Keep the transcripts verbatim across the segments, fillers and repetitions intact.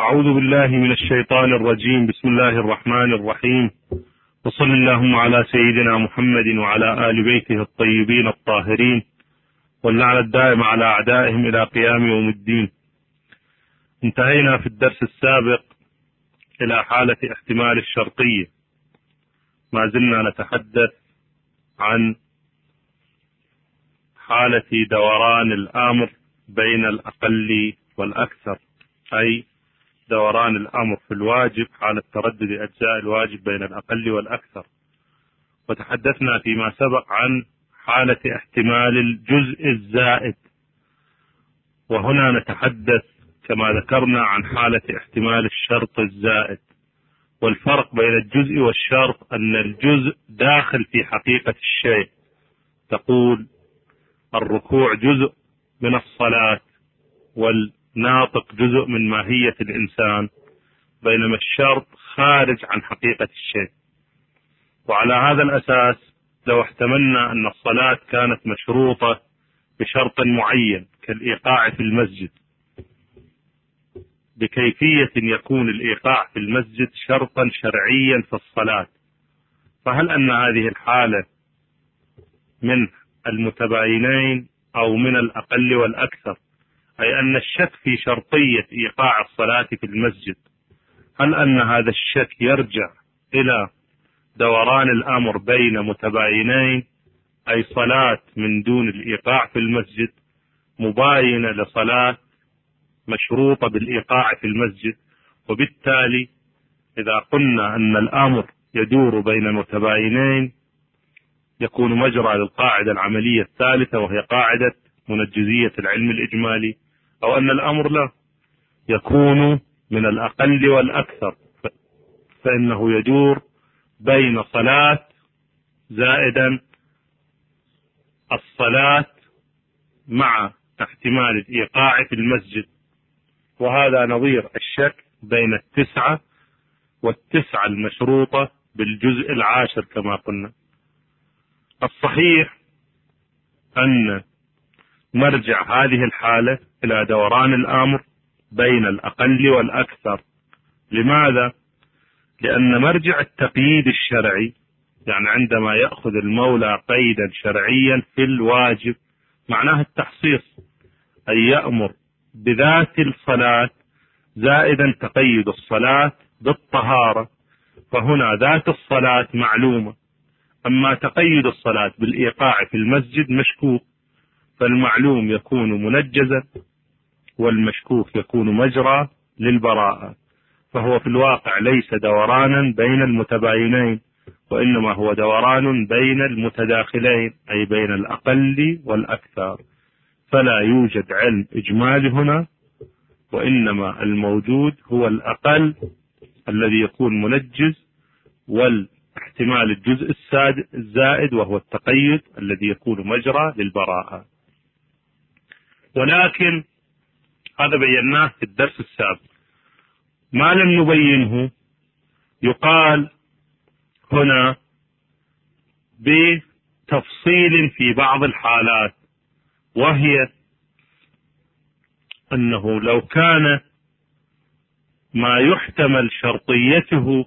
أعوذ بالله من الشيطان الرجيم. بسم الله الرحمن الرحيم، وصل اللهم على سيدنا محمد وعلى آل بيته الطيبين الطاهرين، واللعنة الدائمة على أعدائهم إلى قيام يوم الدين. انتهينا في الدرس السابق إلى حالة احتمال الشرطية. ما زلنا نتحدث عن حالة دوران الأمر بين الأقل والأكثر، أي دوران الأمر في الواجب حالة تردد أجزاء الواجب بين الأقل والأكثر. وتحدثنا فيما سبق عن حالة احتمال الجزء الزائد، وهنا نتحدث كما ذكرنا عن حالة احتمال الشرط الزائد. والفرق بين الجزء والشرط أن الجزء داخل في حقيقة الشيء، تقول الركوع جزء من الصلاة والناطق جزء من ماهية الإنسان، بينما الشرط خارج عن حقيقة الشيء. وعلى هذا الأساس لو احتملنا أن الصلاة كانت مشروطة بشرط معين كالإيقاع في المسجد، بكيفية يكون الإيقاع في المسجد شرطا شرعيا في الصلاة، فهل أن هذه الحالة من المتباينين أو من الأقل والأكثر؟ أي أن الشك في شرطية إيقاع الصلاة في المسجد، هل أن هذا الشك يرجع إلى دوران الأمر بين متباينين، أي صلاة من دون الإيقاع في المسجد مباينة لصلاة مشروطة بالإيقاع في المسجد؟ وبالتالي إذا قلنا أن الأمر يدور بين متباينين يكون مجرى للقاعدة العملية الثالثة، وهي قاعدة منجزية العلم الإجمالي، أو أن الأمر لا يكون من الأقل والأكثر، فإنه يدور بين صلاة زائدا الصلاة مع احتمال الإيقاع في المسجد. وهذا نظير الشك بين التسعة والتسعة المشروطة بالجزء العاشر كما قلنا. الصحيح أن مرجع هذه الحالة إلى دوران الأمر بين الأقل والأكثر. لماذا؟ لأن مرجع التقييد الشرعي، يعني عندما يأخذ المولى قيدا شرعيا في الواجب معناه التحصيص، أي يأمر بذات الصلاة زائدا تقيد الصلاة بالطهارة، فهنا ذات الصلاة معلومة، أما تقيد الصلاة بالإيقاع في المسجد مشكوك، فالمعلوم يكون منجزا والمشكوك يكون مجرى للبراءة. فهو في الواقع ليس دورانا بين المتباينين، وإنما هو دوران بين المتداخلين، أي بين الأقل والأكثر. فلا يوجد علم إجمالي هنا، وإنما الموجود هو الأقل الذي يكون منجز، والاحتمال الجزء الزائد وهو التقيد الذي يكون مجرى للبراءة. ولكن هذا بيناه في الدرس السابق. ما لم نبينه يقال هنا بتفصيل في بعض الحالات، وهي أنه لو كان ما يحتمل شرطيته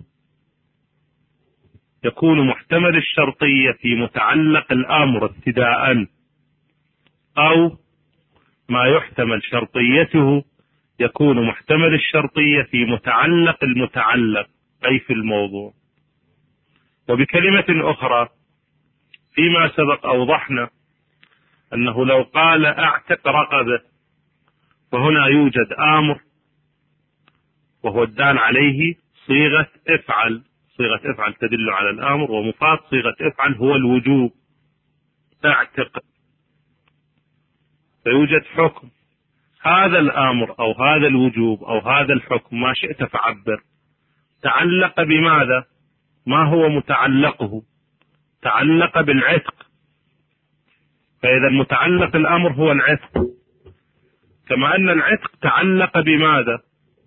يكون محتمل الشرطية في متعلق الأمر ابتداء، أو ما يحتمل شرطيته يكون محتمل الشرطية في متعلق المتعلق، أي في الموضوع. وبكلمة أخرى فيما سبق أوضحنا أنه لو قال أعتق رقبة، فهنا يوجد آمر وهو الدال عليه صيغة افعل، صيغة افعل تدل على الآمر، ومفاد صيغة افعل هو الوجوب، اعتق، فيوجد حكم. هذا الآمر أو هذا الوجوب أو هذا الحكم ما شئت فعبر تعلق بماذا؟ ما هو متعلقه؟ تعلق بالعتق، فإذا المتعلق الأمر هو العتق، كما أن العتق تعلق بماذا؟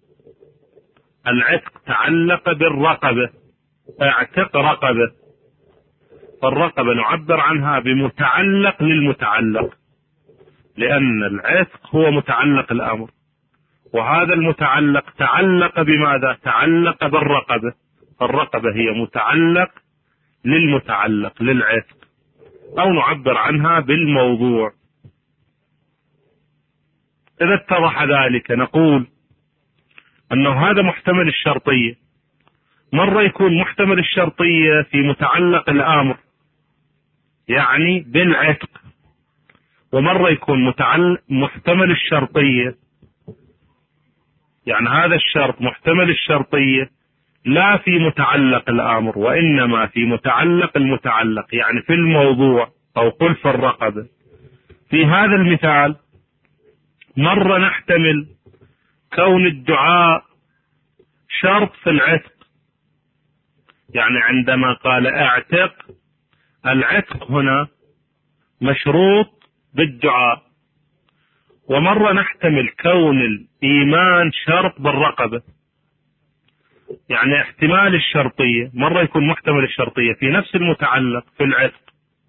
العتق تعلق بالرقبة، اعتق رقبة، فالرقبة نعبر عنها بمتعلق للمتعلق، لأن العتق هو متعلق الأمر، وهذا المتعلق تعلق بماذا؟ تعلق بالرقبة، الرقبة هي متعلق للمتعلق للعتق، أو نعبر عنها بالموضوع. إذا اتضح ذلك نقول أنه هذا محتمل الشرطية، مرة يكون محتمل الشرطية في متعلق الآمر يعني بالعتق، ومرة يكون متعلق محتمل الشرطية يعني هذا الشرط محتمل الشرطية لا في متعلق الآمر وإنما في متعلق المتعلق يعني في الموضوع أو قل في الرقبة. في هذا المثال مرة نحتمل كون الدعاء شرط في العتق، يعني عندما قال اعتق، العتق هنا مشروط بالدعاء. ومرة نحتمل كون الإيمان شرط بالرقبة، يعني احتمال الشرطية مرة يكون محتمل الشرطية في نفس المتعلق في العتق،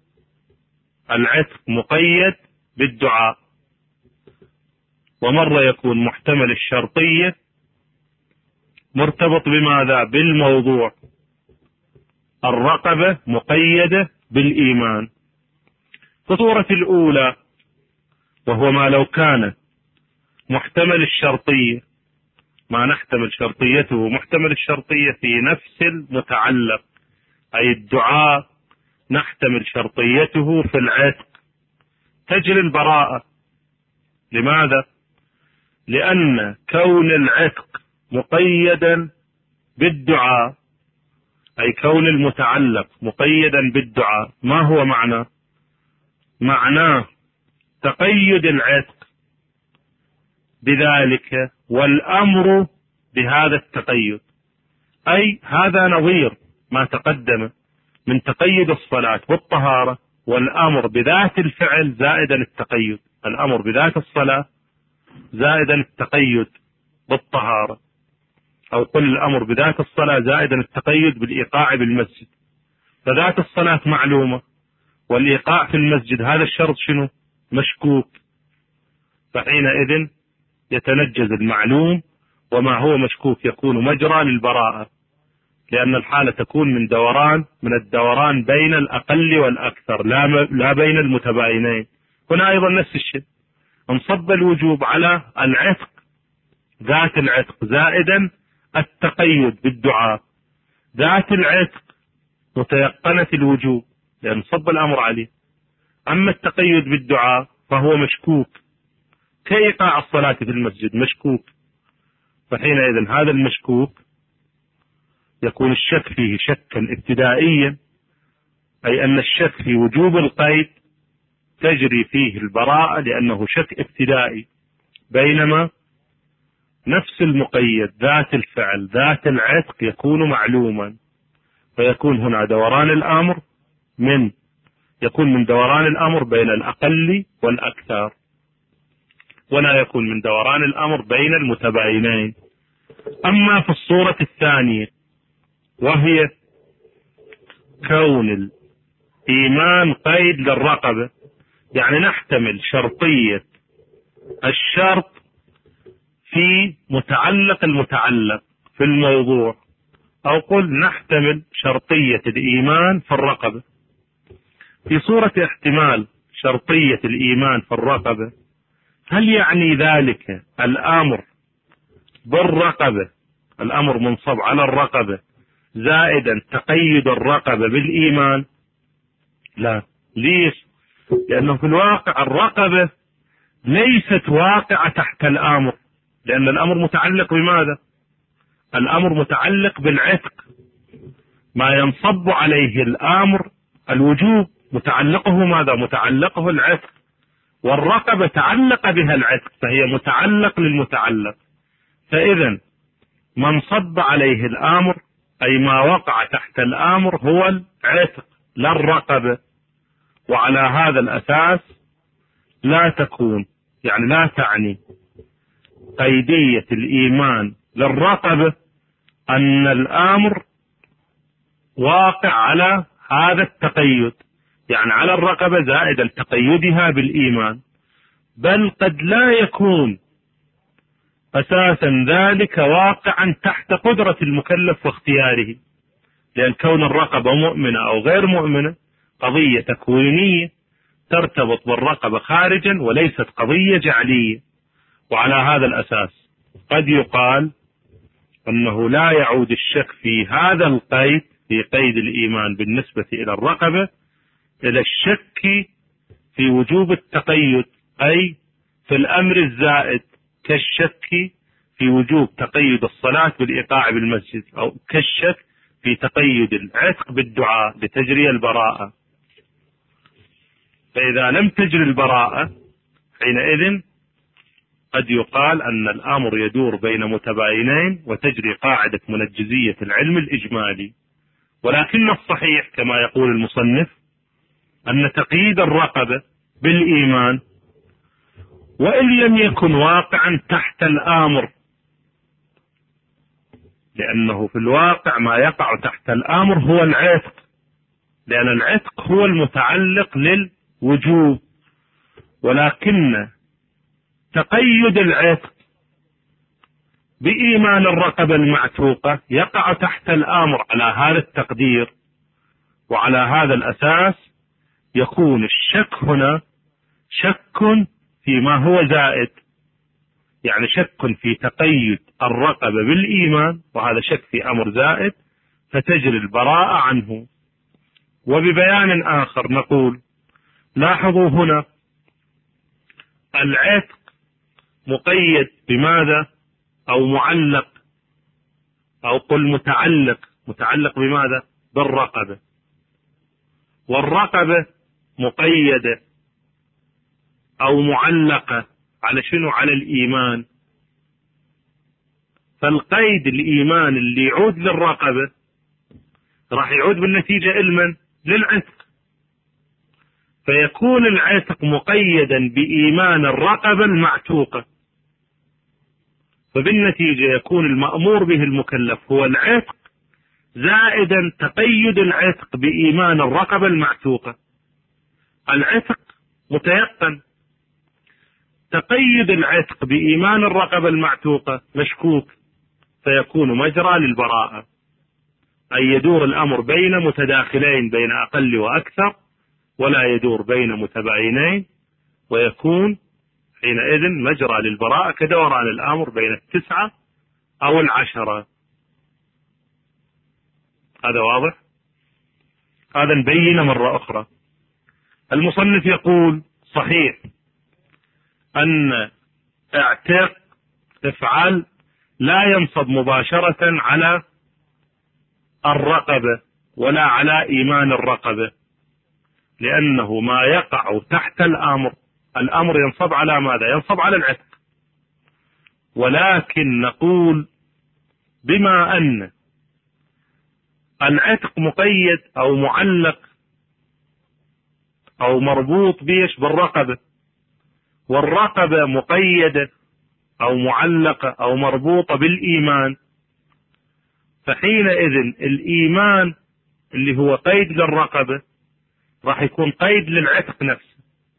العتق مقيد بالدعاء، ومرة يكون محتمل الشرطية مرتبط بماذا؟ بالموضوع، الرقبة مقيدة بالإيمان. في الصورة الأولى وهو ما لو كان محتمل الشرطية، ما نحتمل شرطيته محتمل الشرطية في نفس المتعلق، أي الدعاء نحتمل شرطيته في العتق، تجري البراءة. لماذا؟ لأن كون العتق مقيدا بالدعاء، أي كون المتعلق مقيدا بالدعاء، ما هو معناه؟ معناه تقيد العتق بذلك والأمر بهذا التقيد، أي هذا نظير ما تقدم من تقيد الصلاة والطهارة، والأمر بذات الفعل زائدا التقيد، الأمر بذات الصلاة زائدا التقيد بالطهارة، أو قل الأمر بذات الصلاة زائدا التقيد بالإيقاع بالمسجد. فذات الصلاة معلومة، والإيقاع في المسجد هذا الشرط شنو؟ مشكوك. فحينئذ يتنجز المعلوم، وما هو مشكوك يكون مجرى للبراءة، لأن الحالة تكون من دوران من الدوران بين الأقل والأكثر، لا لا بين المتباينين. هنا أيضا نفس الشيء، انصب الوجوب على العتق ذات العتق زائدا التقيد بالدعاء، ذات العتق متيقنة الوجوب لأن صب الأمر عليه، أما التقيد بالدعاء فهو مشكوك كإيقاع الصلاة في المسجد مشكوك. فحينئذ هذا المشكوك يكون الشك فيه شكا ابتدائيا، أي أن الشك في وجوب القيد تجري فيه البراءة لأنه شك ابتدائي، بينما نفس المقيد ذات الفعل ذات العتق يكون معلوما، فيكون هنا دوران الأمر من يكون من دوران الأمر بين الأقل والأكثر، ولا يكون من دوران الأمر بين المتباينين. أما في الصورة الثانية وهي كون الإيمان قيد للرقبة، يعني نحتمل شرطية الشرط في متعلق المتعلق في الموضوع، أو قل نحتمل شرطية الإيمان في الرقبة. في صورة احتمال شرطية الإيمان في الرقبة، هل يعني ذلك الأمر بالرقبة، الأمر منصب على الرقبة زائدا تقيد الرقبة بالإيمان؟ لا. ليش؟ لأنه في الواقع الرقبة ليست واقعة تحت الأمر، لأن الأمر متعلق بماذا؟ الأمر متعلق بالعتق، ما ينصب عليه الأمر الوجوب متعلقه ماذا؟ متعلقه العتق، والرقبة تعلق بها العتق فهي متعلق للمتعلق. فإذا ما انصب عليه الأمر أي ما وقع تحت الأمر هو العتق لا الرقبة، وعلى هذا الأساس لا تكون يعني لا تعني قيدية الإيمان للرقبة أن الأمر واقع على هذا التقيد، يعني على الرقبة زائد تقيدها بالإيمان، بل قد لا يكون أساسا ذلك واقعا تحت قدرة المكلف واختياره، لأن كون الرقبة مؤمنة أو غير مؤمنة قضية تكوينية ترتبط بالرقبة خارجا وليست قضية جعلية. وعلى هذا الأساس قد يقال أنه لا يعود الشك في هذا القيد، في قيد الإيمان بالنسبة إلى الرقبة، إلى الشك في وجوب التقيد، أي في الأمر الزائد، كالشك في وجوب تقيد الصلاة بالإيقاع بالمسجد، أو كالشك في تقيد العتق بالدعاء لتجري البراءة. فإذا لم تجري البراءة حينئذ قد يقال أن الأمر يدور بين متباينين وتجري قاعدة منجزية العلم الإجمالي. ولكن الصحيح كما يقول المصنف أن تقييد الرقبة بالإيمان وإن لم يكن واقعا تحت الآمر، لأنه في الواقع ما يقع تحت الآمر هو العتق، لأن العتق هو المتعلق للوجوب، ولكن تقيد العتق بإيمان الرقبة المعتوقة يقع تحت الآمر على هذا التقدير. وعلى هذا الأساس يكون الشك هنا شك فيما هو زائد، يعني شك في تقيد الرقبة بالإيمان، وهذا شك في أمر زائد فتجري البراءة عنه. وببيان آخر نقول لاحظوا هنا العتق مقيد بماذا؟ أو معلق، أو قل متعلق. متعلق بماذا؟ بالرقبة. والرقبة مقيدة أو معلقة على شنو؟ على الإيمان. فالقيد الإيمان اللي يعود للرقبة راح يعود بالنتيجة علما للعتق، فيكون العتق مقيدا بإيمان الرقبة المعتوقة، فبالنتيجة يكون المأمور به المكلف هو العتق زائدا تقيد العتق بإيمان الرقبة المعتوقة. العتق متيقن، تقيد العتق بإيمان الرقبة المعتوقة مشكوك، فيكون مجرى للبراءة، أي يدور الأمر بين متداخلين بين أقل وأكثر، ولا يدور بين متباينين، ويكون حينئذ مجرى للبراءة كدوران الأمر بين التسعة أو العشرة. هذا واضح؟ هذا نبين مرة أخرى. المصنف يقول صحيح أن اعتق افعل لا ينصب مباشرة على الرقبة ولا على إيمان الرقبة، لأنه ما يقع تحت الأمر، الأمر ينصب على ماذا؟ ينصب على العتق. ولكن نقول بما أن العتق مقيد أو معلق أو مربوط بيش بالرقبة، والرقبة مقيدة أو معلقة أو مربوطة بالإيمان، فحينئذ الإيمان اللي هو قيد للرقبة راح يكون قيد للعتق نفسه.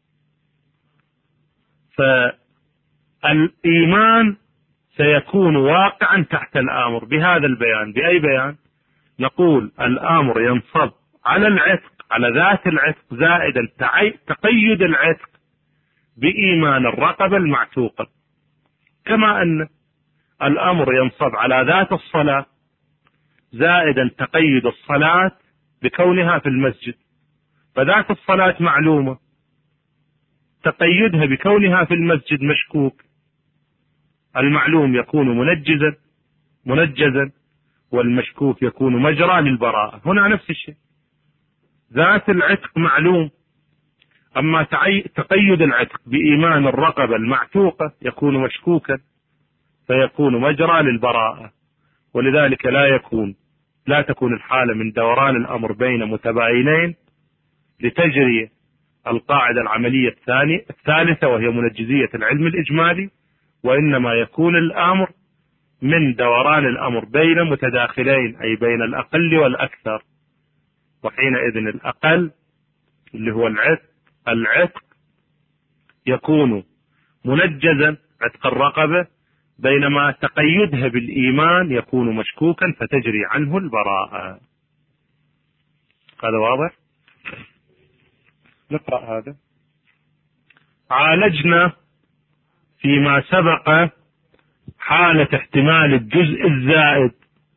فالإيمان سيكون واقعا تحت الآمر بهذا البيان. بأي بيان؟ نقول الآمر ينصب على العتق، على ذات العتق، زائدا تقيد العتق بإيمان الرقبة المعتوقة، كما أن الأمر ينصب على ذات الصلاة زائدا تقيد الصلاة بكونها في المسجد. فذات الصلاة معلومة، تقيدها بكونها في المسجد مشكوك. المعلوم يكون منجزا منجزا والمشكوك يكون مجرى للبراءة. هنا نفس الشيء، ذات العتق معلوم، أما تقيد العتق بإيمان الرقبة المعتوقة يكون مشكوكا، فيكون مجرى للبراءة. ولذلك لا يكون لا تكون الحالة من دوران الأمر بين متباينين لتجري القاعدة العملية الثانية الثالثة وهي منجزية العلم الإجمالي، وإنما يكون الأمر من دوران الأمر بين متداخلين، أي بين الأقل والأكثر. وحينئذ الأقل اللي هو العتق العتق يكون منجزا، عتق الرقبة، بينما تقيدها بالإيمان يكون مشكوكا فتجري عنه البراءة. هذا واضح؟ نقرأ هذا. عالجنا فيما سبق حالة احتمال الجزء الزائد،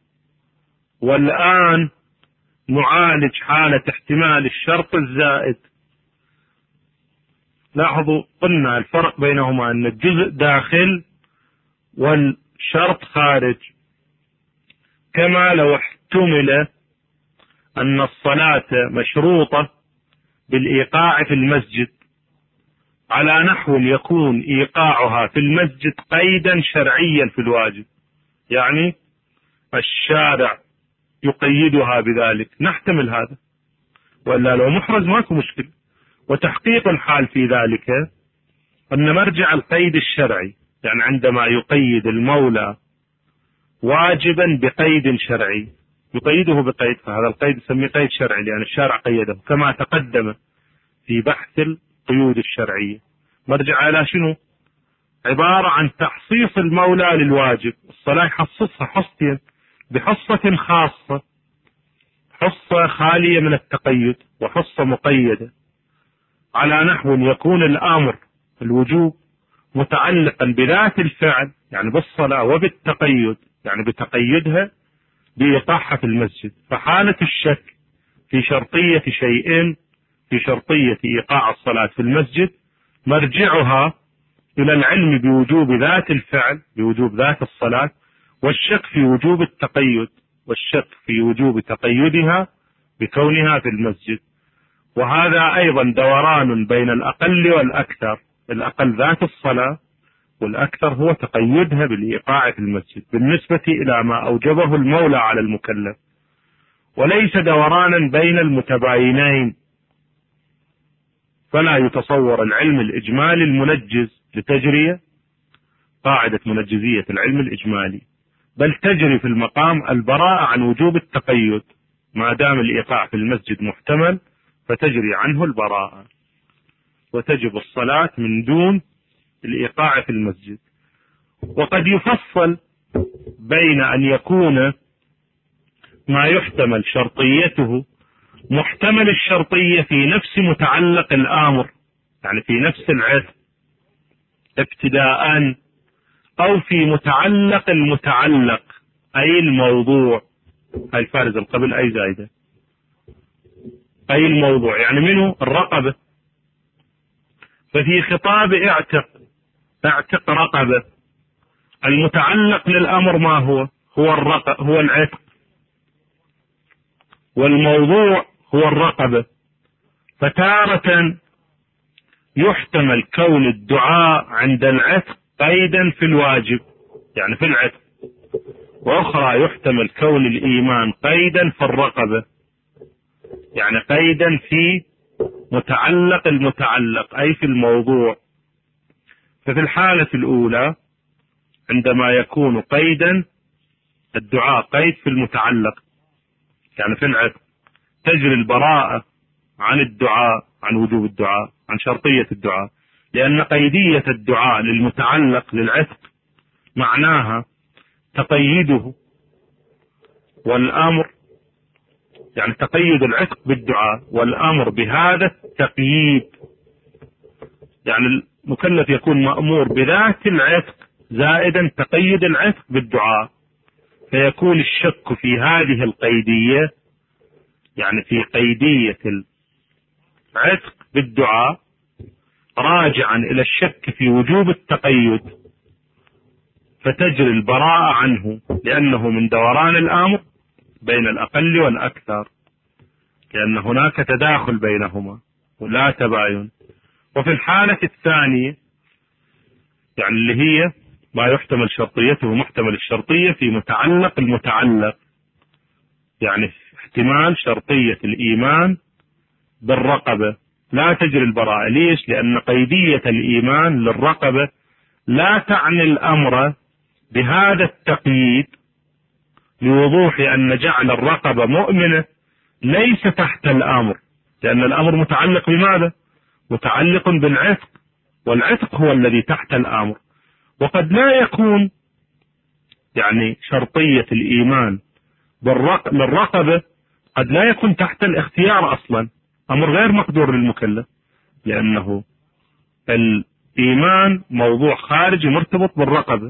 والآن نعالج حالة احتمال الشرط الزائد. لاحظوا قلنا الفرق بينهما أن الجزء داخل والشرط خارج، كما لو احتمل أن الصلاة مشروطة بالإيقاع في المسجد على نحو يكون إيقاعها في المسجد قيدا شرعيا في الواجب، يعني الشارع يقيدها بذلك، نحتمل هذا، وإلا لو محرز ماكو مشكلة. وتحقيق الحال في ذلك أن مرجع القيد الشرعي، يعني عندما يقيد المولى واجبا بقيد شرعي يقيده بقيد، فهذا القيد يسميه قيد شرعي لأن الشارع قيده، كما تقدم في بحث القيود الشرعية. مرجع على شنو؟ عبارة عن تحصيص المولى للواجب. الصلاة يحصصها حصتين بحصة خاصة، حصة خالية من التقيد وحصة مقيدة، على نحو يكون الأمر الوجوب متعلقا بذات الفعل يعني بالصلاة، وبالتقيد يعني بتقيدها بإيقاعها في المسجد. فحالة الشك في شرطية شيئين، في شرطية إيقاع الصلاة في المسجد، مرجعها إلى العلم بوجوب ذات الفعل، بوجوب ذات الصلاة، والشك في وجوب التقيد، والشك في وجوب تقيدها بكونها في المسجد. وهذا أيضا دوران بين الأقل والأكثر، الأقل ذات الصلاة والأكثر هو تقيدها بالإيقاع في المسجد بالنسبة إلى ما أوجبه المولى على المكلف، وليس دورانا بين المتباينين. فلا يتصور العلم الإجمالي المنجز لتجرية قاعدة منجزية العلم الإجمالي، بل تجري في المقام البراءة عن وجوب التقيد، ما دام الإيقاع في المسجد محتمل فتجري عنه البراءة، وتجب الصلاة من دون الإيقاع في المسجد. وقد يفصل بين أن يكون ما يحتمل شرطيته محتمل الشرطية في نفس متعلق الآمر، يعني في نفس العتق ابتداء، أو في متعلق المتعلق أي الموضوع، هاي فارز القبل أي زايدة، أي الموضوع يعني منه الرقبة. ففي خطاب اعتق اعتق رقبة، المتعلق للأمر ما هو؟ هو الرق هو العتق، والموضوع هو الرقبة. فتارة يحتمل كون الدعاء عند العتق قيدا في الواجب يعني في العتق، وأخرى يحتمل كون الإيمان قيدا في الرقبة يعني قيدا في متعلق المتعلق أي في الموضوع. ففي الحالة الأولى عندما يكون قيدا الدعاء قيد في المتعلق يعني في العتق، تجري البراءة عن الدعاء، عن وجوب الدعاء، عن شرطية الدعاء، لأن قيدية الدعاء للمتعلق للعتق معناها تقييده، والأمر يعني تقيد العتق بالدعاء والأمر بهذا التقييد، يعني المكلف يكون مأمور بذات العتق زائدا تقيد العتق بالدعاء، فيكون الشك في هذه القيدية يعني في قيدية العتق بالدعاء راجعا إلى الشك في وجوب التقيد، فتجري البراءة عنه لأنه من دوران الأمر بين الأقل والأكثر، لأن هناك تداخل بينهما ولا تباين. وفي الحالة الثانية يعني اللي هي ما يحتمل شرطيته محتمل الشرطية في متعلق المتعلق، يعني احتمال شرطية الإيمان بالرقبة، لا تجري البراءة. ليش؟ لأن قيدية الإيمان للرقبة لا تعني الأمر بهذا التقييد، لوضوح أن جعل الرقبة مؤمنة ليس تحت الأمر، لأن الأمر متعلق بماذا؟ متعلق بالعتق، والعتق هو الذي تحت الأمر. وقد لا يكون يعني شرطية الإيمان للرقبة قد لا يكون تحت الاختيار أصلا، أمر غير مقدور للمكلف، لأنه الإيمان موضوع خارجي مرتبط بالرقبة،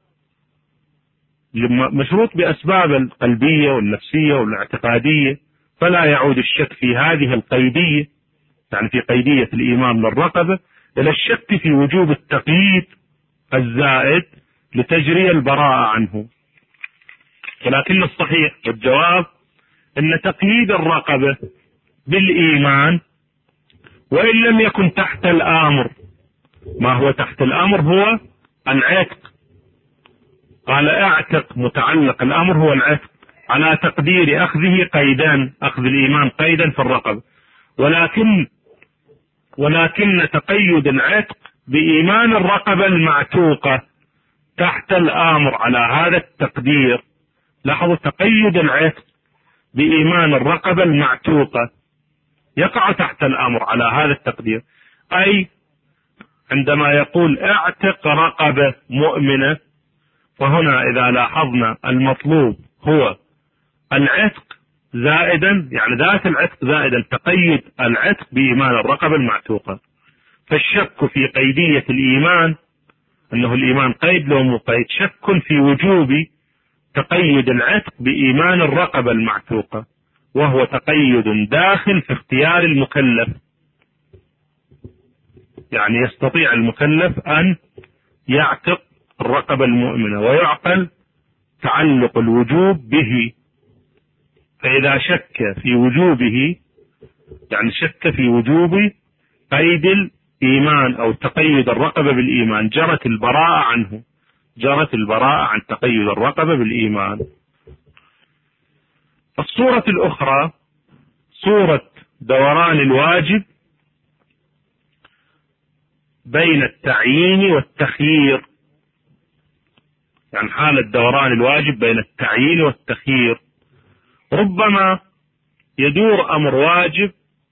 مشروط بأسباب القلبية والنفسية والاعتقادية، فلا يعود الشك في هذه القيدية، يعني في قيدية الإيمان للرقبة، إلى الشك في وجوب التقييد الزائد لتجري البراءة عنه. ولكن الصحيح والجواب أن تقييد الرقبة بالإيمان وإن لم يكن تحت الأمر، ما هو تحت الأمر هو العتق، قال اعتق، متعلق الأمر هو العتق، على تقدير أخذه قيدا، أخذ الإيمان قيدا في الرقبة، ولكن ولكن تقيد العتق بإيمان الرقبة المعتوقة تحت الأمر على هذا التقدير. لاحظوا، تقيد العتق بإيمان الرقبة المعتوقة يقع تحت الأمر على هذا التقدير، أي عندما يقول اعتق رقبة مؤمنة، فهنا إذا لاحظنا المطلوب هو العتق زائدا، يعني ذات العتق زائدا تقيد العتق بإيمان الرقبة المعتوقة. فالشك في قيدية الإيمان، أنه الإيمان قيد لو مقيد، شك في وجوب تقيد العتق بإيمان الرقبة المعتوقة، وهو تقيد داخل في اختيار المكلف، يعني يستطيع المكلف أن يعتق الرقبة المؤمنة ويعقل تعلق الوجوب به. فإذا شك في وجوبه، يعني شك في وجوب قيد الإيمان أو تقيد الرقبة بالإيمان، جرت البراءة عنه، جرت البراءة عن تقيد الرقبة بالإيمان. الصورة الأخرى صورة دوران الواجب بين التعيين والتخيير، يعني حالة دوران الواجب بين التعيين والتخيير. ربما يدور أمر واجب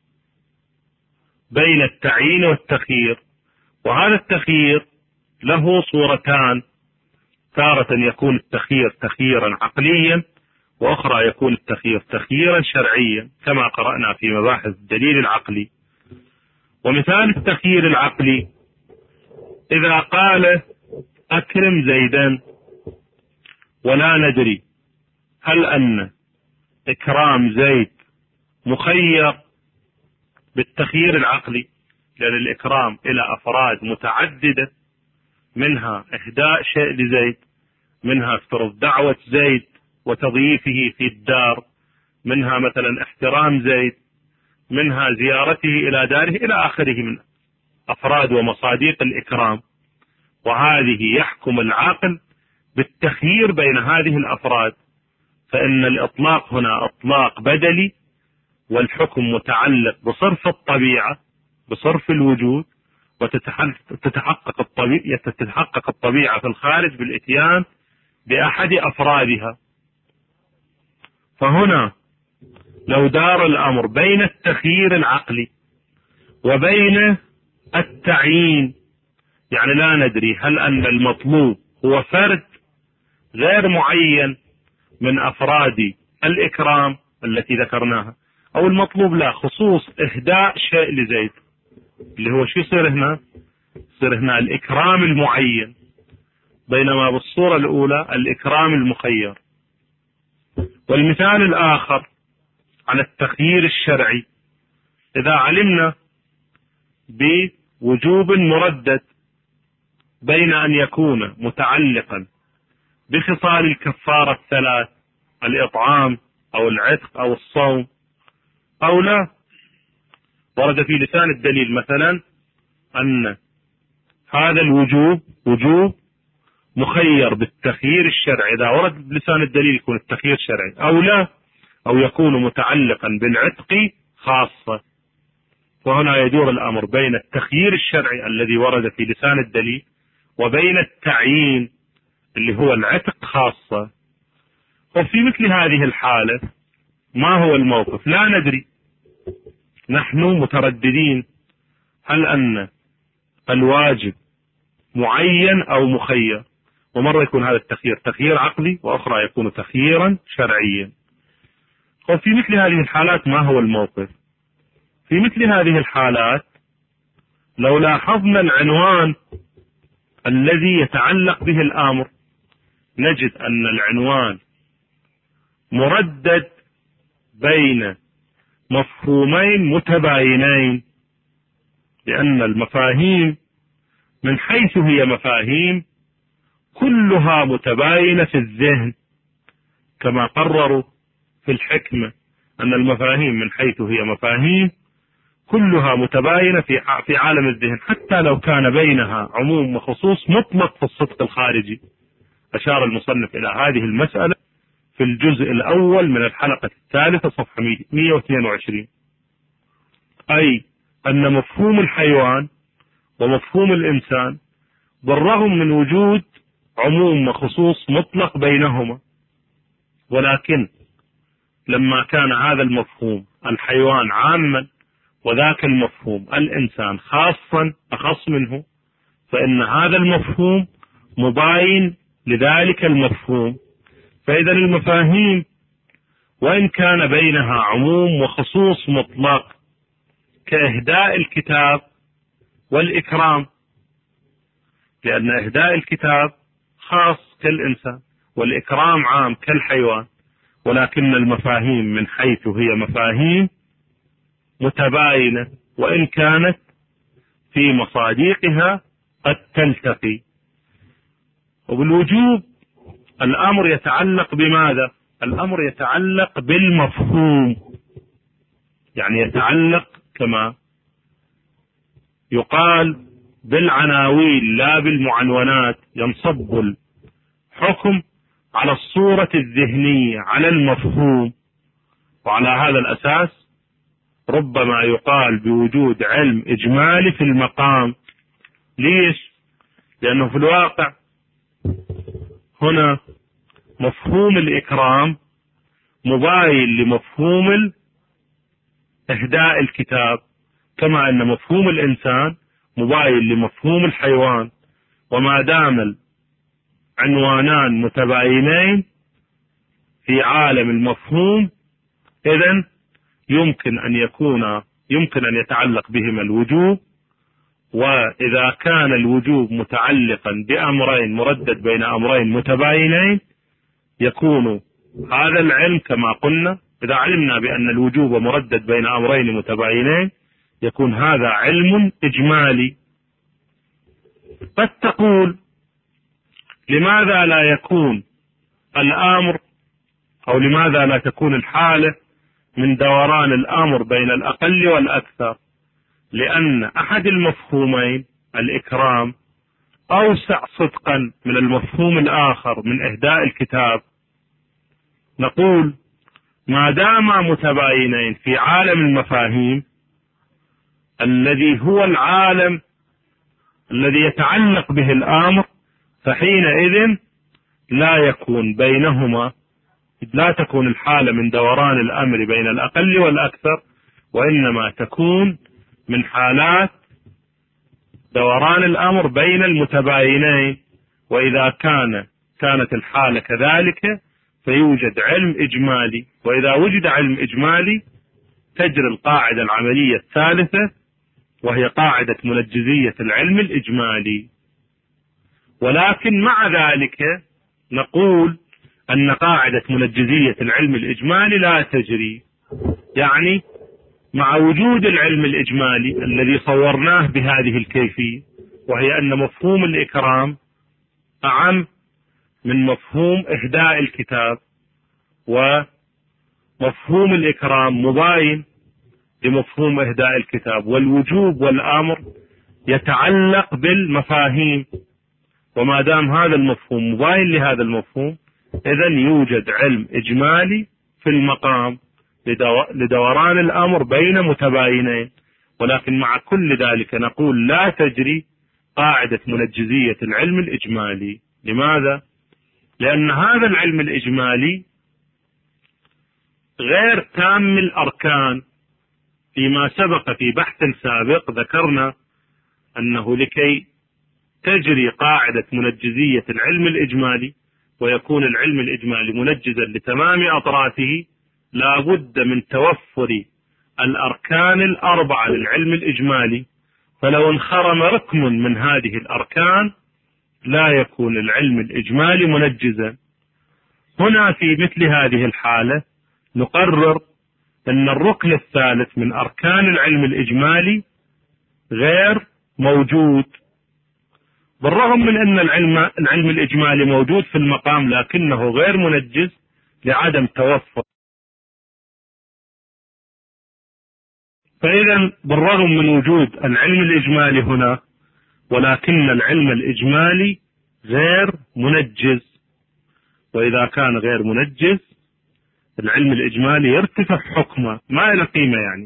بين التعيين والتخيير، وهذا التخيير له صورتان، تارة يكون التخيير تخييرا عقليا، وأخرى يكون التخيير تخييرا شرعيا كما قرأنا في مباحث الدليل العقلي. ومثال التخيير العقلي إذا قال أكرم زيدا، ولا ندري هل أن إكرام زيد مخير بالتخيير العقلي، لأن الإكرام إلى أفراد متعددة، منها إهداء شيء لزيد، منها افترض دعوة زيد وتضييفه في الدار، منها مثلا احترام زيد، منها زيارته إلى داره، إلى آخره من أفراد ومصاديق الإكرام. وهذه يحكم العاقل بالتخيير بين هذه الأفراد، فإن الإطلاق هنا إطلاق بدلي، والحكم متعلق بصرف الطبيعة، بصرف الوجود، وتتحقق الطبيعة تتحقق الطبيعة في الخارج بالإتيان بأحد أفرادها. فهنا لو دار الأمر بين التخيير العقلي وبين التعيين، يعني لا ندري هل أن المطلوب هو فرد غير معين من أفراد الإكرام التي ذكرناها، أو المطلوب لا خصوص إهداء شيء لزيد، اللي هو شو يصير هنا؟ يصير هنا الإكرام المعين، بينما بالصورة الأولى الإكرام المخير. والمثال الآخر على التخيير الشرعي، إذا علمنا بوجوب مردد بين أن يكون متعلقا بخصال الكفارة الثلاث، الإطعام أو العتق أو الصوم، أو لا، ورد في لسان الدليل مثلا أن هذا الوجوب وجوب مخير بالتخيير الشرعي، إذا ورد بلسان الدليل يكون التخيير شرعي، أو لا، أو يكون متعلقا بالعتق خاصة. وهنا يدور الأمر بين التخيير الشرعي الذي ورد في لسان الدليل وبين التعيين اللي هو العتق خاصة. وفي مثل هذه الحالة ما هو الموقف؟ لا ندري، نحن مترددين هل أن الواجب معين أو مخير، ومرة يكون هذا التخيير تخيير عقلي، وأخرى يكون تخييرا شرعيا. وفي مثل هذه الحالات ما هو الموقف؟ في مثل هذه الحالات لو لاحظنا العنوان الذي يتعلق به الأمر نجد أن العنوان مردد بين مفهومين متباينين، لأن المفاهيم من حيث هي مفاهيم كلها متباينة في الذهن، كما قرروا في الحكمة أن المفاهيم من حيث هي مفاهيم كلها متباينة في في عالم الذهن، حتى لو كان بينها عموم وخصوص مطلق في الصدق الخارجي. أشار المصنف إلى هذه المسألة في الجزء الأول من الحلقة الثالثة صفحة مئة واثنين وعشرين، أي أن مفهوم الحيوان ومفهوم الإنسان بالرغم من وجود عموم وخصوص مطلق بينهما، ولكن لما كان هذا المفهوم الحيوان عاما وذاك المفهوم الإنسان خاصا أخص منه، فإن هذا المفهوم مباين لذلك المفهوم. فإذا المفاهيم وإن كان بينها عموم وخصوص مطلق كإهداء الكتاب والإكرام، لأن إهداء الكتاب خاص كالإنسان والإكرام عام كالحيوان، ولكن المفاهيم من حيث هي مفاهيم متباينة وإن كانت في مصاديقها قد تلتقي. وبالوجوب الأمر يتعلق بماذا؟ الأمر يتعلق بالمفهوم، يعني يتعلق كما يقال بالعناوين لا بالمعنونات، ينصب الحكم على الصورة الذهنية على المفهوم، وعلى هذا الأساس ربما يقال بوجود علم إجمالي في المقام. ليش؟ لأنه في الواقع هنا مفهوم الإكرام مباين لمفهوم إهداء الكتاب، كما أن مفهوم الإنسان مباين لمفهوم الحيوان. وما دام العنوانان متباينين في عالم المفهوم إذن يمكن أن يكون يمكن أن يتعلق بهما الوجوب. وإذا كان الوجوب متعلقا بأمرين مردد بين أمرين متباينين يكون هذا العلم كما قلنا، إذا علمنا بأن الوجوب مردد بين أمرين متباينين يكون هذا علم إجمالي. قد تقول لماذا لا يكون الأمر أو لماذا لا تكون الحالة من دوران الأمر بين الأقل والأكثر؟ لأن أحد المفهومين الإكرام أوسع صدقا من المفهوم الآخر من إهداء الكتاب. نقول ما دام متباينين في عالم المفاهيم الذي هو العالم الذي يتعلق به الأمر، فحينئذ لا يكون بينهما لا تكون الحالة من دوران الأمر بين الأقل والأكثر، وإنما تكون من حالات دوران الأمر بين المتباينين. وإذا كان كانت الحالة كذلك فيوجد علم إجمالي، وإذا وجد علم إجمالي تجري القاعدة العملية الثالثة وهي قاعدة منجزية العلم الإجمالي. ولكن مع ذلك نقول أن قاعدة منجزية العلم الإجمالي لا تجري، يعني مع وجود العلم الإجمالي الذي صورناه بهذه الكيفية، وهي أن مفهوم الإكرام أعم من مفهوم إهداء الكتاب، ومفهوم الإكرام مباين لمفهوم إهداء الكتاب، والوجوب والأمر يتعلق بالمفاهيم. وما دام هذا المفهوم مباين لهذا المفهوم إذن يوجد علم إجمالي في المقام لدوران الأمر بين متباينين. ولكن مع كل ذلك نقول لا تجري قاعدة منجزية العلم الإجمالي. لماذا؟ لأن هذا العلم الإجمالي غير تام الأركان. فيما سبق في بحث سابق ذكرنا أنه لكي تجري قاعدة منجزية العلم الإجمالي ويكون العلم الإجمالي منجزا لتمام أطرافه، لا بد من توفر الأركان الأربعة للعلم الإجمالي، فلو انخرم ركن من هذه الأركان لا يكون العلم الإجمالي منجزا. هنا في مثل هذه الحالة نقرر أن الركن الثالث من أركان العلم الإجمالي غير موجود، بالرغم من أن العلم, العلم الإجمالي موجود في المقام لكنه غير منجز لعدم توفر. فإذا بالرغم من وجود العلم الإجمالي هنا ولكن العلم الإجمالي غير منجز، وإذا كان غير منجز العلم الإجمالي يرتفع حكمه ما له قيمة. يعني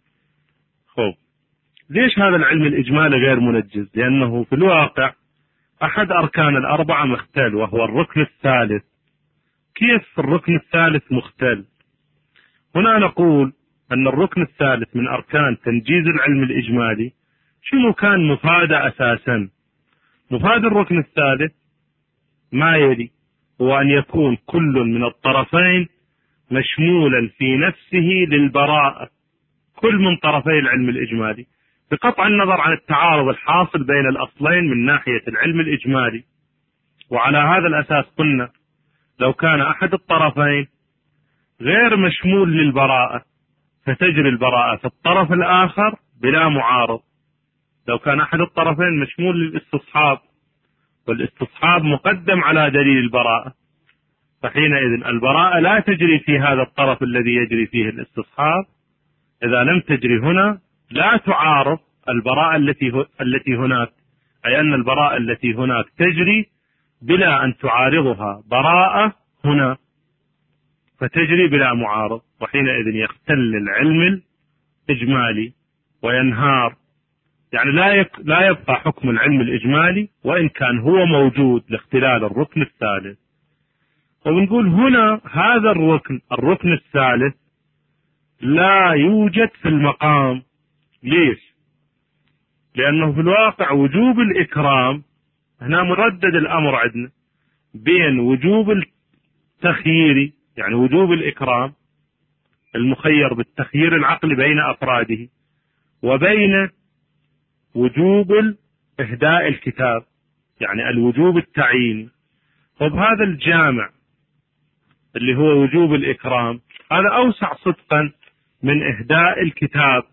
خوف ليش هذا العلم الإجمالي غير منجز؟ لأنه في الواقع أحد أركان الأربعة مختل وهو الركن الثالث. كيف الركن الثالث مختل؟ هنا نقول أن الركن الثالث من أركان تنجيز العلم الإجمالي شنو كان مفاده أساسا؟ مفاد الركن الثالث ما يلي، هو أن يكون كل من الطرفين مشمولا في نفسه للبراءة، كل من طرفي العلم الإجمالي، بقطع النظر عن التعارض الحاصل بين الأصلين من ناحية العلم الإجمالي. وعلى هذا الأساس قلنا لو كان أحد الطرفين غير مشمول للبراءة فتجري البراءة في الطرف الآخر بلا معارض. لو كان أحد الطرفين مشمول للاستصحاب والاستصحاب مقدم على دليل البراءة، فحينئذ البراءة لا تجري في هذا الطرف الذي يجري فيه الاستصحاب. إذا لم تجري هنا لا تعارض البراءة التي التي هناك، أي أن البراءة التي هناك تجري بلا أن تعارضها براءة هنا، فتجري بلا معارض، وحينئذ يختل العلم الإجمالي وينهار. يعني لا يك لا يبقى حكم العلم الإجمالي وإن كان هو موجود لاختلال الركن الثالث. وبنقول هنا هذا الركن الركن الثالث لا يوجد في المقام. ليش؟ لأنه في الواقع وجوب الإكرام هنا مردد الأمر عندنا بين وجوب التخيير، يعني وجوب الإكرام المخير بالتخيير العقلي بين أفراده، وبين وجوب إهداء الكتاب يعني الوجوب التعييني. وبهذا الجامع اللي هو وجوب الإكرام هذا أوسع صدقا من إهداء الكتاب.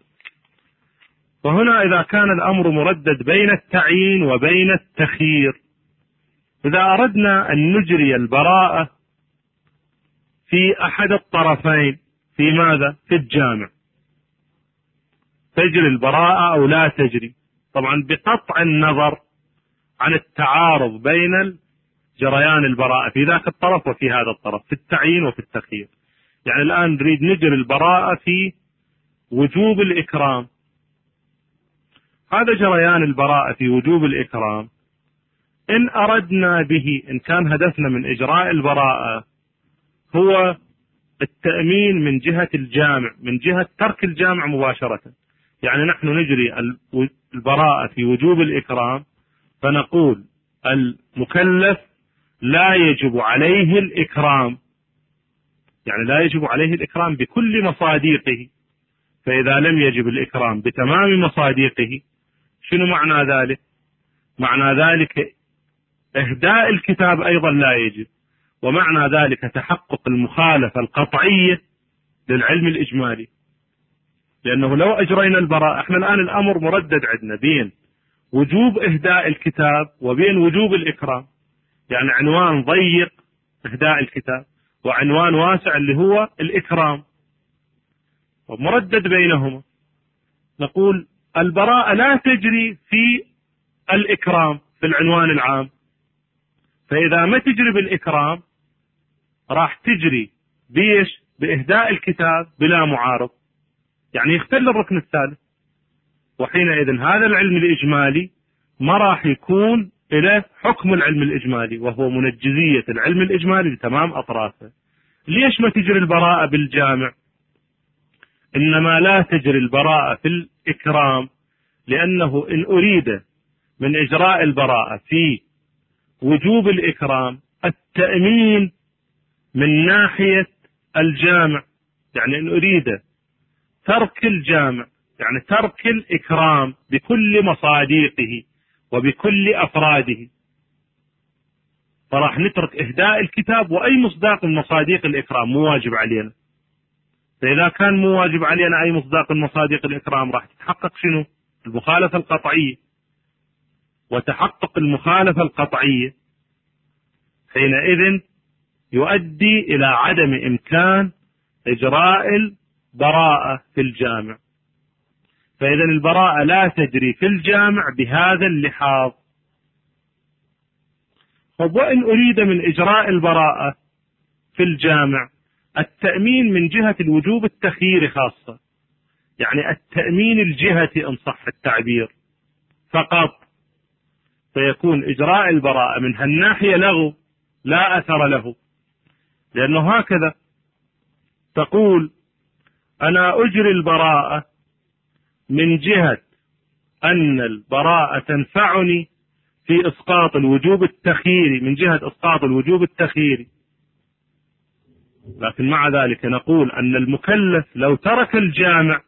وهنا إذا كان الأمر مردد بين التعيين وبين التخيير، إذا أردنا أن نجري البراءة في أحد الطرفين في ماذا؟ في الجامع، تجري البراءة أو لا تجري؟ طبعا بقطع النظر عن التعارض بين جريان البراءة في ذاك الطرف وفي هذا الطرف، في التعيين وفي التخيير. يعني الآن نريد نجري البراءة في وجوب الإكرام، هذا جريان البراءة في وجوب الإكرام. إن أردنا به، إن كان هدفنا من إجراء البراءة هو التأمين من جهة الجامع، من جهة ترك الجامع مباشرة، يعني نحن نجري البراءة في وجوب الإكرام، فنقول المكلف لا يجب عليه الإكرام، يعني لا يجب عليه الإكرام بكل مصاديقه. فإذا لم يجب الإكرام بتمام مصاديقه شنو معنى ذلك؟ معنى ذلك إهداء الكتاب أيضا لا يجب، ومعنى ذلك تحقق المخالفة القطعية للعلم الإجمالي. لأنه لو أجرينا البراءة، احنا الآن الأمر مردد عندنا بين وجوب إهداء الكتاب وبين وجوب الإكرام، يعني عنوان ضيق إهداء الكتاب وعنوان واسع اللي هو الإكرام، ومردد بينهما. نقول البراءة لا تجري في الإكرام في العنوان العام، فإذا ما تجري بالإكرام راح تجري بيش بإهداء الكتاب بلا معارض، يعني يختل الركن الثالث. وحينئذ هذا العلم الإجمالي ما راح يكون إلى حكم العلم الإجمالي وهو منجزية العلم الإجمالي لتمام أطرافه. ليش ما تجري البراءة بالجامع؟ إنما لا تجري البراءة في الإكرام لأنه إن أريد من إجراء البراءة في وجوب الإكرام التأمين من ناحية الجامع، يعني إن أريد ترك الجامع يعني ترك الإكرام بكل مصاديقه وبكل أفراده، فراح نترك إهداء الكتاب وأي مصداق من مصاديق الإكرام مو واجب علينا. فإذا كان مو واجب علينا أي مصداق من مصاديق الإكرام راح تتحقق شنو؟ المخالفة القطعية. وتحقق المخالفة القطعية حينئذ يؤدي إلى عدم إمكان إجراء البراءة في الجامع. فإذا البراءة لا تجري في الجامع بهذا اللحاظ. وإن أريد من إجراء البراءة في الجامع التأمين من جهة الوجوب التخييري خاصة، يعني التأمين الجهتي إن صح التعبير فقط، فيكون إجراء البراءة من هالناحية لغو لا أثر له، لأنه هكذا تقول أنا أجري البراءة من جهة أن البراءة تنفعني في إسقاط الوجوب التخييري، من جهة إسقاط الوجوب التخييري، لكن مع ذلك نقول أن المكلف لو ترك الجامع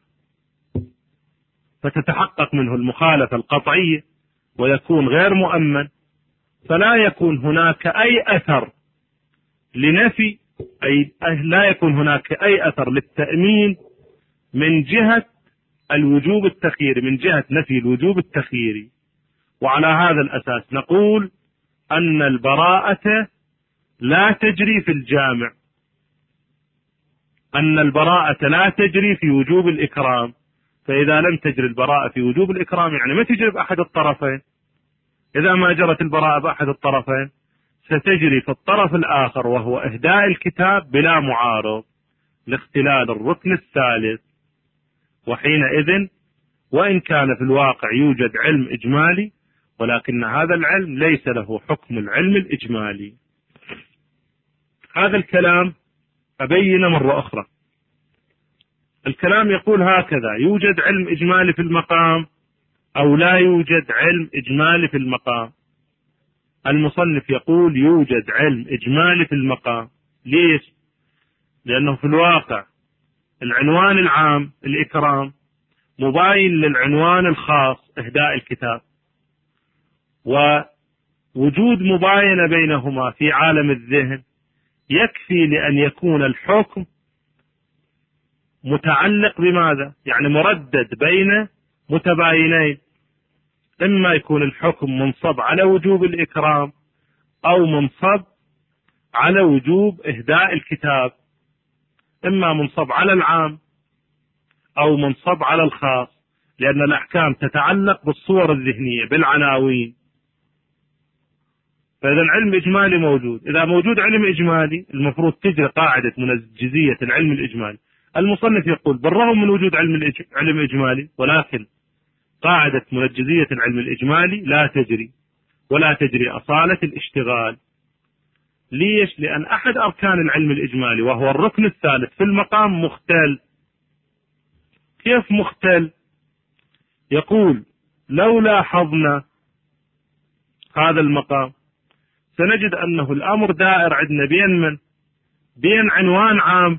فتتحقق منه المخالفة القطعية ويكون غير مؤمن، فلا يكون هناك أي أثر لنفي أي لا يكون هناك أي أثر للتأمين من جهة الوجوب التخييري، من جهة نفي الوجوب التخييري. وعلى هذا الأساس نقول أن البراءة لا تجري في الجامع، أن البراءة لا تجري في وجوب الإكرام. فإذا لم تجري البراءة في وجوب الإكرام يعني ما تجري بأحد الطرفين. إذا ما جرت البراءة بأحد الطرفين ستجري في الطرف الآخر وهو إهداء الكتاب بلا معارض لاختلال الركن الثالث. وحينئذ وإن كان في الواقع يوجد علم إجمالي، ولكن هذا العلم ليس له حكم العلم الإجمالي. هذا الكلام أبين مرة أخرى. الكلام يقول هكذا: يوجد علم إجمالي في المقام أو لا يوجد علم إجمالي في المقام. المصنف يقول يوجد علم إجمالي في المقام. ليش؟ لأنه في الواقع العنوان العام الإكرام مباين للعنوان الخاص إهداء الكتاب، ووجود مباينة بينهما في عالم الذهن يكفي لأن يكون الحكم متعلق بماذا؟ يعني مردد بين متباينين، إما يكون الحكم منصب على وجوب الإكرام أو منصب على وجوب إهداء الكتاب، إما منصب على العام أو منصب على الخاص، لأن الأحكام تتعلق بالصور الذهنية بالعناوين. فإذا العلم الإجمالي موجود. إذا موجود علم إجمالي المفروض تجري قاعدة منجزية العلم الإجمالي. المصنف يقول بالرغم من وجود علم علم إجمالي، ولكن قاعدة منجزية العلم الإجمالي لا تجري، ولا تجري أصالة الاشتغال. ليش؟ لأن أحد أركان العلم الإجمالي وهو الركن الثالث في المقام مختل. كيف مختل؟ يقول لو لاحظنا هذا المقام سنجد أنه الأمر دائر عندنا بين من؟ بين عنوان عام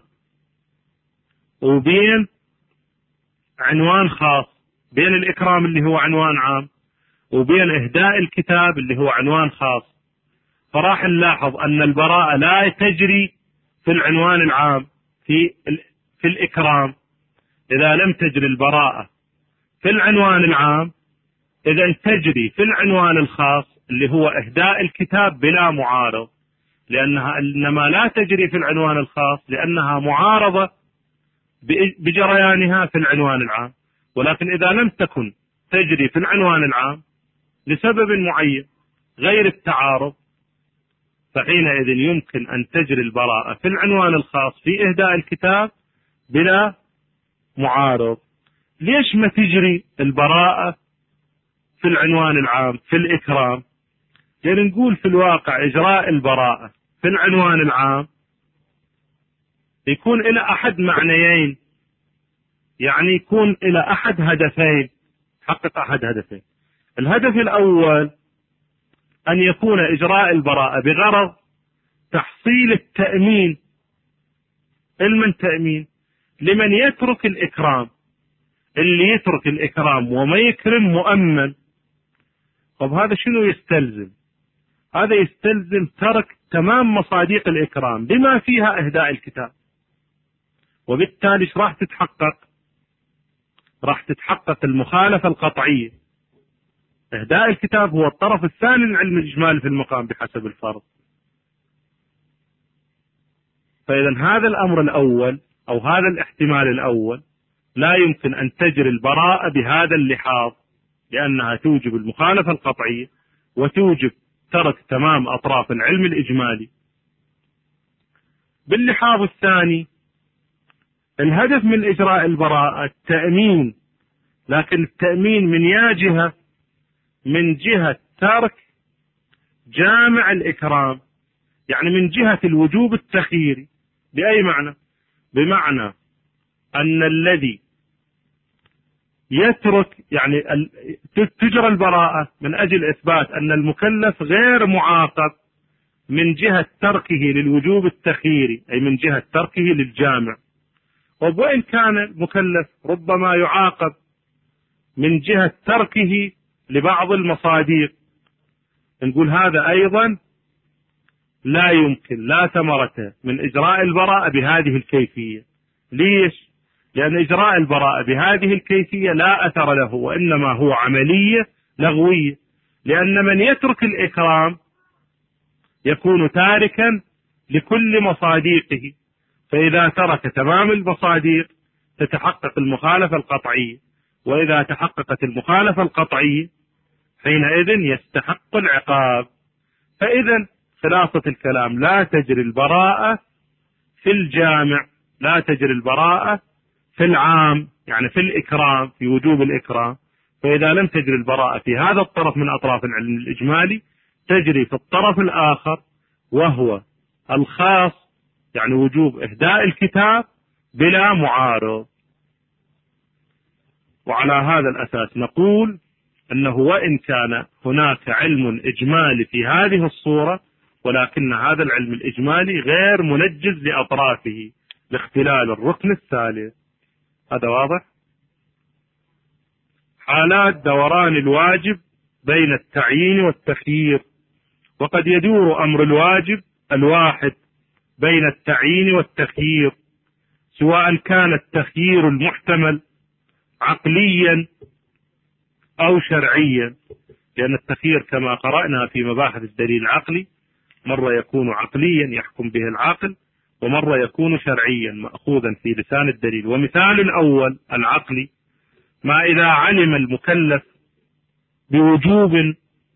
وبين عنوان خاص، بين الإكرام اللي هو عنوان عام وبين إهداء الكتاب اللي هو عنوان خاص. فراح نلاحظ أن البراءة لا تجري في العنوان العام في في الإكرام. إذا لم تجري البراءة في العنوان العام إذا تجري في العنوان الخاص اللي هو إهداء الكتاب بلا معارض، لأنها إنما لا تجري في العنوان الخاص لأنها معارضة بجريانها في العنوان العام. ولكن إذا لم تكن تجري في العنوان العام لسبب معين غير التعارض، فحينئذ يمكن أن تجري البراءة في العنوان الخاص في إهداء الكتاب بلا معارض. ليش ما تجري البراءة في العنوان العام في الإكرام؟ يعني نقول في الواقع إجراء البراءة في العنوان العام يكون إلى أحد معنيين، يعني يكون إلى أحد هدفين، حقق أحد هدفين. الهدف الأول أن يكون إجراء البراءة بغرض تحصيل التأمين. المن تأمين لمن يترك الإكرام، اللي يترك الإكرام وما يكرم مؤمن. طب هذا شنو يستلزم؟ هذا يستلزم ترك تمام مصاديق الإكرام بما فيها إهداء الكتاب. وبالتالي ايش راح تتحقق؟ راح تتحقق المخالفة القطعية. إهداء الكتاب هو الطرف الثاني للعلم الإجمالي في المقام بحسب الفرض. فإذا هذا الأمر الأول أو هذا الاحتمال الأول لا يمكن أن تجري البراءة بهذا اللحاظ، لأنها توجب المخالفة القطعية وتوجب ترك تمام أطراف العلم الإجمالي. باللحاظ الثاني الهدف من إجراء البراءة التأمين، لكن التأمين من يا جهة؟ من جهة ترك جامع الإكرام، يعني من جهة الوجوب التخييري. بأي معنى؟ بمعنى أن الذي يترك، يعني تجرى البراءة من أجل إثبات أن المكلف غير معاقب من جهة تركه للوجوب التخييري، أي من جهة تركه للجامع. وإن كان المكلف ربما يعاقب من جهة تركه لبعض المصاديق، نقول هذا أيضا لا يمكن، لا ثمرة من إجراء البراءة بهذه الكيفية. ليش؟ لأن إجراء البراءة بهذه الكيفية لا أثر له، وإنما هو عملية لغوية، لأن من يترك الإكرام يكون تاركا لكل مصاديقه، فإذا ترك تمام المصاديق تتحقق المخالفة القطعية، وإذا تحققت المخالفة القطعية حينئذ يستحق العقاب. فإذا خلاصة الكلام لا تجري البراءة في الجامع، لا تجري البراءة في العام، يعني في الإكرام، في وجوب الإكرام. فإذا لم تجري البراءة في هذا الطرف من أطراف العلم الإجمالي تجري في الطرف الآخر وهو الخاص، يعني وجوب إهداء الكتاب بلا معارض. وعلى هذا الأساس نقول أنه وإن كان هناك علم إجمالي في هذه الصورة، ولكن هذا العلم الإجمالي غير منجز لأطرافه لاختلال الركن الثالث. هذا واضح؟ حالات دوران الواجب بين التعيين والتخيير. وقد يدور أمر الواجب الواحد بين التعيين والتخيير، سواء كان التخيير المحتمل عقليا أو شرعيا، لأن التخيير كما قرأنا في مباحث الدليل العقلي مرة يكون عقليا يحكم به العاقل، ومرة يكون شرعيا مأخوذا في لسان الدليل. ومثال الأول العقلي: ما إذا علم المكلف بوجوب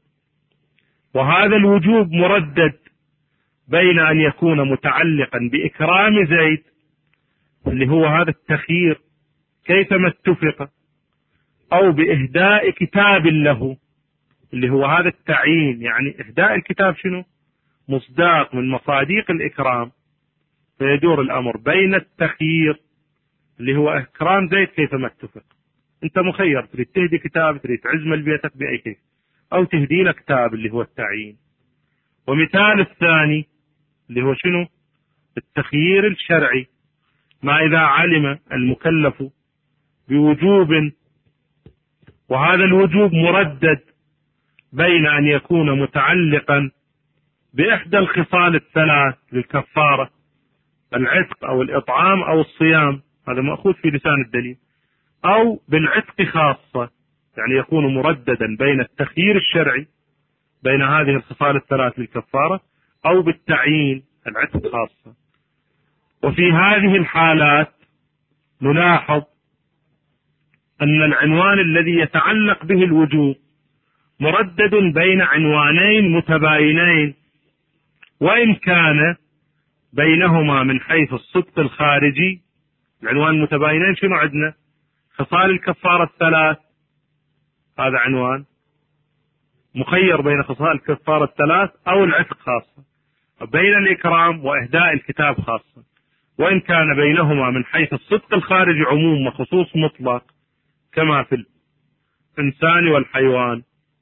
وهذا الوجوب مردد بين أن يكون متعلقا بإكرام زيد اللي هو هذا التخيير كيفما اتفق، أو بإهداء كتاب له اللي هو هذا التعيين. يعني إهداء الكتاب شنو؟ مصداق من مصاديق الإكرام. فيدور الأمر بين التخيير اللي هو إكرام زيد كيفما اتفق، أنت مخير، تريد تهدي كتاب، تريد تعزمل بيتك بأي كيف، أو تهدي لك كتاب اللي هو التعيين. ومثال الثاني اللي هو شنو؟ التخيير الشرعي: ما إذا علم المكلف بوجوب وهذا الوجوب مردد بين أن يكون متعلقا بإحدى الخصال الثلاث للكفارة، العتق أو الإطعام أو الصيام، هذا مأخوذ في لسان الدليل، أو بالعتق خاصة، يعني يكون مرددا بين التخيير الشرعي بين هذه الخصال الثلاث للكفارة، أو بالتعيين العتق خاصة. وفي هذه الحالات نلاحظ أن العنوان الذي يتعلق به الوجوب مردد بين عنوانين متباينين، وإن كان بينهما من حيث الصدق الخارجي. العنوان متباينين شنو عندنا؟ خصال الكفارة الثلاث، هذا عنوان مخير بين خصال الكفارة الثلاث أو العتق خاصة، بين الإكرام وإهداء الكتاب خاصة. وإن كان بينهما من حيث الصدق الخارجي عموم وخصوص مطلق كما في الإنسان والحيوان.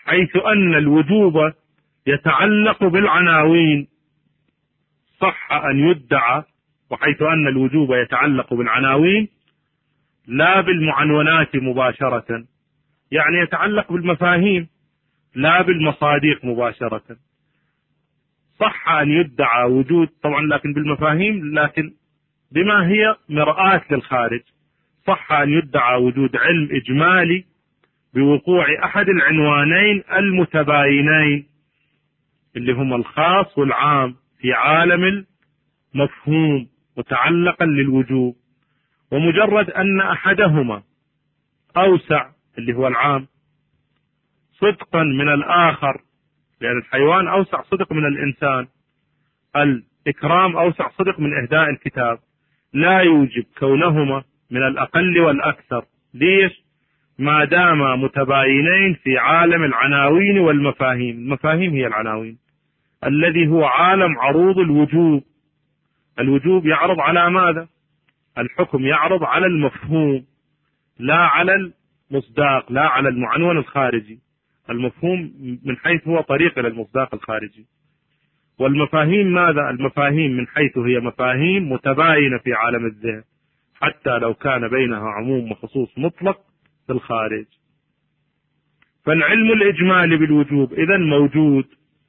حيث أن الوجوب يتعلق بالعناوين صح أن يدعى، وحيث أن الوجوب يتعلق بالعناوين لا بالمعنونات مباشرة، يعني يتعلق بالمفاهيم لا بالمصادق مباشرة. صح أن يدعى وجود طبعا لكن بالمفاهيم، لكن بما هي مرآة للخارج. صح أن يدعى وجود علم إجمالي بوقوع أحد العنوانين المتباينين اللي هما الخاص والعام في عالم المفهوم متعلقا للوجوب، ومجرد أن أحدهما أوسع اللي هو العام صدقا من الآخر، لأن الحيوان أوسع صدق من الإنسان، الإكرام أوسع صدق من إهداء الكتاب، لا يوجب كونهما من الأقل والأكثر. ليش؟ ما دام متباينين في عالم العناوين والمفاهيم. المفاهيم هي العناوين، الذي هو عالم عروض الوجوب. الوجوب يعرض على ماذا؟ الحكم يعرض على المفهوم لا على المصداق، لا على المعنون الخارجي. المفهوم من حيث هو طريق إلى المصداق الخارجي. والمفاهيم ماذا؟ المفاهيم من حيث هي مفاهيم متباينة في عالم الذهن، حتى لو كان بينها عموم وخصوص مطلق في الخارج. فالعلم الإجمالي بالوجوب إذن موجود،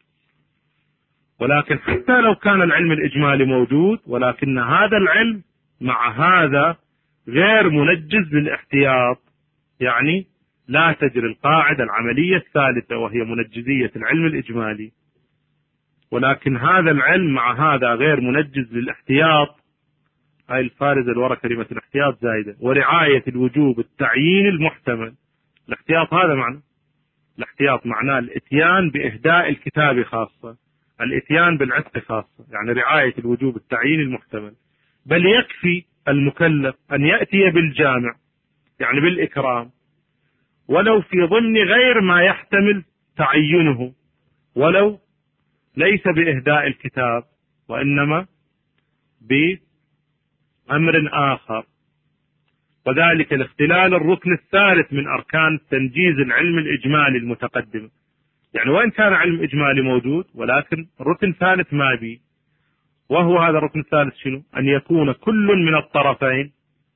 ولكن حتى لو كان العلم الإجمالي موجود، ولكن هذا العلم مع هذا غير منجز للاحتياط، يعني لا تجري القاعدة العملية الثالثة وهي منجزية العلم الإجمالي. ولكن هذا العلم مع هذا غير منجز للاحتياط، هاي الفارزة الورا كلمة الاحتياط زايدة، ورعاية الوجوب التعيين المحتمل. الاحتياط هذا معنى الاحتياط معناه الاتيان بإهداء الكتاب خاصة، الاتيان بالعتق خاصة، يعني رعاية الوجوب التعيين المحتمل. بل يكفي المكلف أن يأتي بالجامع يعني بالإكرام ولو في ضمن غير ما يحتمل تعينه، ولو ليس بإهداء الكتاب وإنما بأمر آخر، وذلك لاختلال الركن الثالث من أركان تنجيز العلم الإجمالي المتقدم. يعني وإن كان علم إجمالي موجود ولكن ركن ثالث ما بي، وهو هذا الركن الثالث شنو؟ أن يكون كل من الطرفين،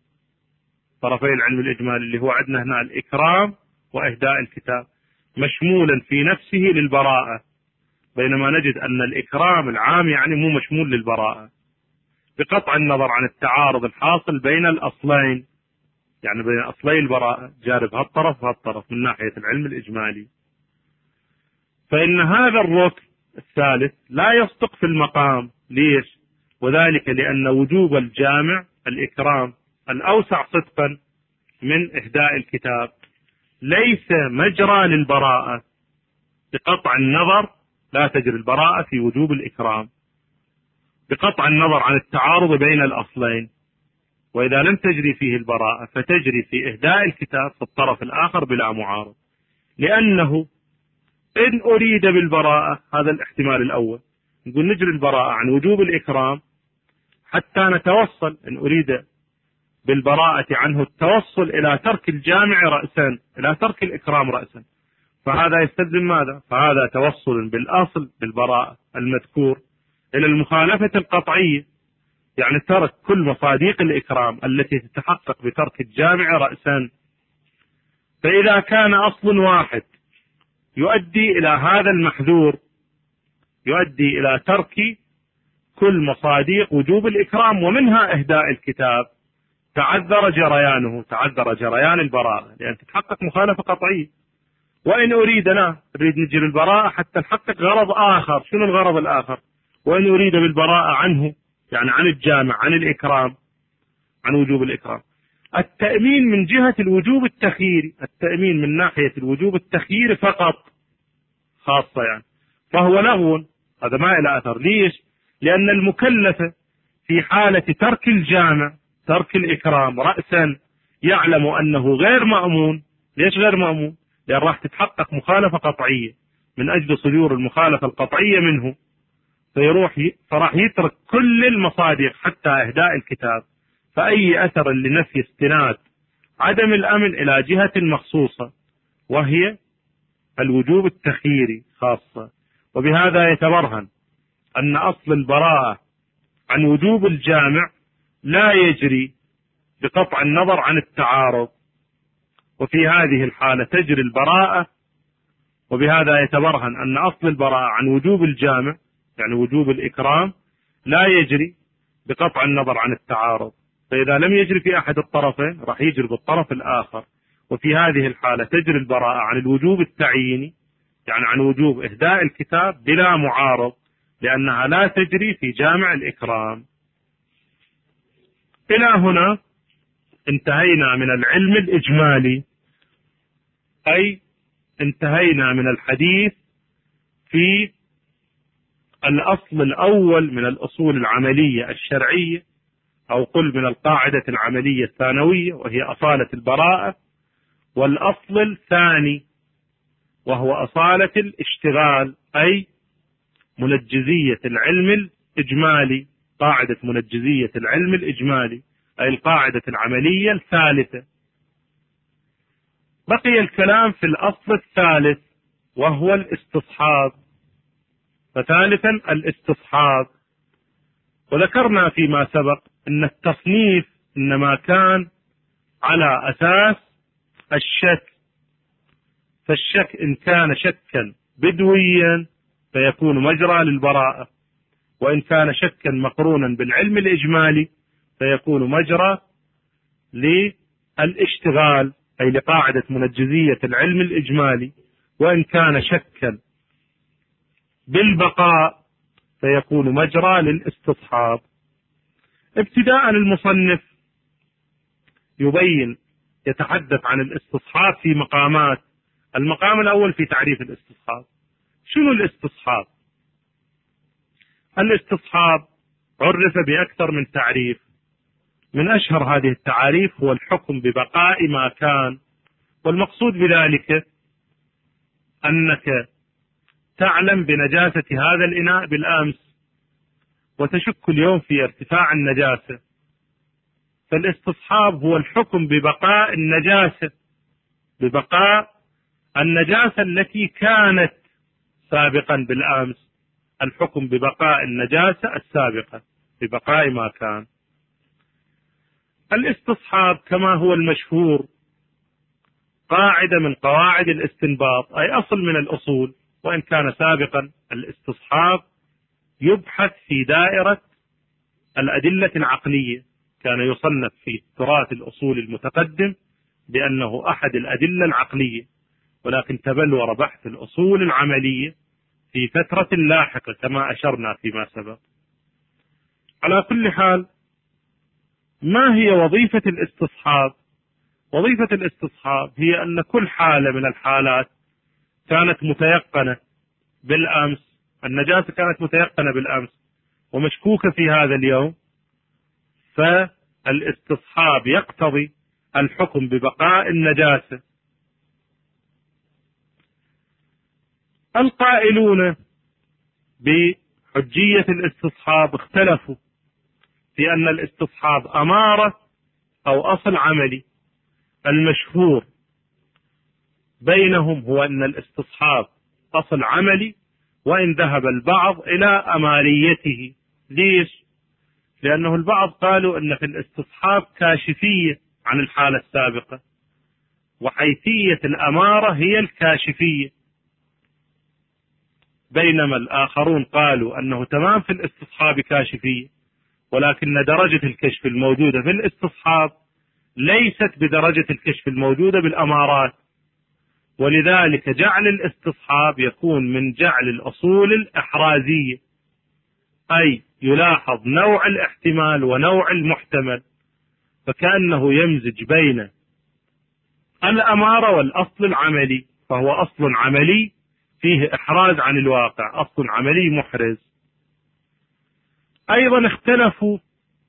طرفي العلم الإجمالي اللي هو عندنا هنا الإكرام وإهداء الكتاب، مشمولا في نفسه للبراءة، بينما نجد أن الإكرام العام يعني مو مشمول للبراءة، بقطع النظر عن التعارض الحاصل بين الأصلين، يعني بين أصلي البراءة جانب هالطرف وهالطرف من ناحية العلم الإجمالي. فإن هذا الركن الثالث لا يصدق في المقام. ليش؟ وذلك لأن وجوب الجامع الإكرام الأوسع صدقا من إهداء الكتاب ليس مجرى للبراءة، بقطع النظر لا تجري البراءة في وجوب الإكرام، بقطع النظر عن التعارض بين الأصلين. وإذا لم تجري فيه البراءة فتجري في إهداء الكتاب في الطرف الآخر بلا معارض، لأنه إن أريد بالبراءة، هذا الاحتمال الأول، نقول نجري البراءة عن وجوب الإكرام حتى نتوصل، إن أريد بالبراءة عنه التوصل إلى ترك الجامع رأسا، إلى ترك الإكرام رأسا، فهذا يستلزم ماذا؟ فهذا توصل بالأصل بالبراءة المذكور إلى المخالفة القطعية، يعني ترك كل مصادق الإكرام التي تتحقق بترك الجامع رأسا. فإذا كان أصل واحد يؤدي إلى هذا المحذور، يؤدي إلى ترك كل مصادق وجوب الإكرام ومنها إهداء الكتاب، تعذر جريانه، تعذر جريان البراءة، لأن تتحقق مخالفة قطعية. وإن أريدنا نريد نجري البراءة حتى نحقق غرض آخر. شنو الغرض الآخر؟ وإن أريد بالبراءة عنه، يعني عن الجامع، عن الإكرام، عن وجوب الإكرام، التأمين من جهة الوجوب التخييري، التأمين من ناحية الوجوب التخييري فقط خاصة، يعني فهو لغو، هذا ما إلى أثر. ليش؟ لأن المكلف في حالة ترك الجامع، ترك الإكرام رأسا، يعلم أنه غير مأمون. ليش غير مأمون؟ لأن راح تتحقق مخالفة قطعية، من أجل صدور المخالفة القطعية منه فيروح فراح يترك كل المصادق حتى إهداء الكتاب. فأي أثر لنفي استناد عدم الأمن إلى جهة مخصوصة وهي الوجوب التخييري خاصة. وبهذا يتبرهن أن أصل البراءة عن وجوب الجامع لا يجري بقطع النظر عن التعارض، وفي هذه الحالة تجري البراءة. وبهذا يتبرهن أن أصل البراءة عن وجوب الجامع يعني وجوب الإكرام لا يجري بقطع النظر عن التعارض، فإذا لم يجري في أحد الطرفين راح يجري بالطرف الآخر. وفي هذه الحالة تجري البراءة عن الوجوب التعييني يعني عن وجوب إهداء الكتاب بلا معارض، لأنها لا تجري في جامع الإكرام. إلى هنا انتهينا من العلم الإجمالي، أي انتهينا من الحديث في الأصل الأول من الأصول العملية الشرعية، أو قل من القاعدة العملية الثانوية وهي أصالة البراءة، والأصل الثاني وهو أصالة الاشتغال، أي منجزية العلم الإجمالي، قاعدة منجزية العلم الإجمالي أي القاعدة العملية الثالثة. بقي الكلام في الأصل الثالث وهو الاستصحاب. فثالثا الاستصحاب، وذكرنا فيما سبق أن التصنيف إنما كان على أساس الشك، فالشك إن كان شكا بدويا فيكون مجرى للبراءة، وإن كان شكا مقرونا بالعلم الإجمالي فيكون مجرى للاشتغال أي لقاعدة منجزية العلم الإجمالي، وإن كان شكا بالبقاء فيكون مجرى للاستصحاب. ابتداء المصنف يبين يتحدث عن الاستصحاب في مقامات. المقام الأول في تعريف الاستصحاب. شنو الاستصحاب؟ الاستصحاب عرف بأكثر من تعريف، من أشهر هذه التعاريف هو الحكم ببقاء ما كان، والمقصود بذلك أنك تعلم بنجاسة هذا الإناء بالأمس وتشك اليوم في ارتفاع النجاسة، فالاستصحاب هو الحكم ببقاء النجاسة، ببقاء النجاسة التي كانت سابقا بالأمس، الحكم ببقاء النجاسة السابقة ببقاء ما كان. الاستصحاب كما هو المشهور قاعدة من قواعد الاستنباط، أي أصل من الأصول، وإن كان سابقا الاستصحاب يبحث في دائرة الأدلة العقلية، كان يصنف في تراث الأصول المتقدم بأنه أحد الأدلة العقلية، ولكن تبلور بحث الأصول العملية في فترة لاحقة كما أشرنا فيما سبق. على كل حال، ما هي وظيفة الاستصحاب؟ وظيفة الاستصحاب هي أن كل حالة من الحالات كانت متيقنة بالأمس، النجاسة كانت متيقنة بالأمس ومشكوكة في هذا اليوم، فالاستصحاب يقتضي الحكم ببقاء النجاسة. القائلون بحجية الاستصحاب اختلفوا في أن الاستصحاب أمارة أو أصل عملي. المشهور بينهم هو أن الاستصحاب أصل عملي، وإن ذهب البعض إلى أماريته. ليش؟ لأنه البعض قالوا أن في الاستصحاب كاشفية عن الحالة السابقة، وحيثية الأمارة هي الكاشفية، بينما الآخرون قالوا أنه تمام في الاستصحاب كاشفية، ولكن درجة الكشف الموجودة في الاستصحاب ليست بدرجة الكشف الموجودة بالأمارات، ولذلك جعل الاستصحاب يكون من جعل الأصول الإحرازية، أي يلاحظ نوع الاحتمال ونوع المحتمل، فكأنه يمزج بين الأمارة والأصل العملي، فهو أصل عملي فيه إحراز عن الواقع، أصل عملي محرز. أيضا اختلفوا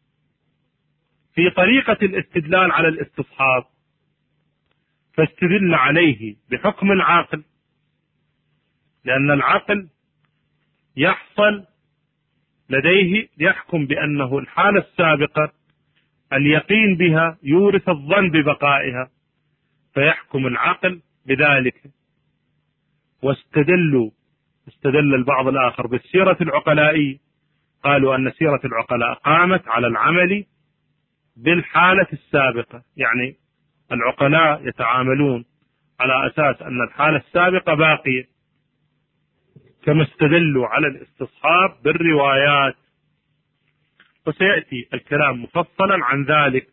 في طريقة الاستدلال على الاستصحاب، فاستدل عليه بحكم العقل، لأن العقل يحصل لديه يحكم بأنه الحالة السابقة اليقين بها يورث الظن ببقائها، فيحكم العقل بذلك. واستدلوا استدل البعض الآخر بالسيرة العقلائية، قالوا أن سيرة العقلاء قامت على العمل بالحالة السابقة، يعني العقلاء يتعاملون على أساس أن الحالة السابقة باقية، كما استدلوا على الاستصحاب بالروايات، وسيأتي الكلام مفصلا عن ذلك.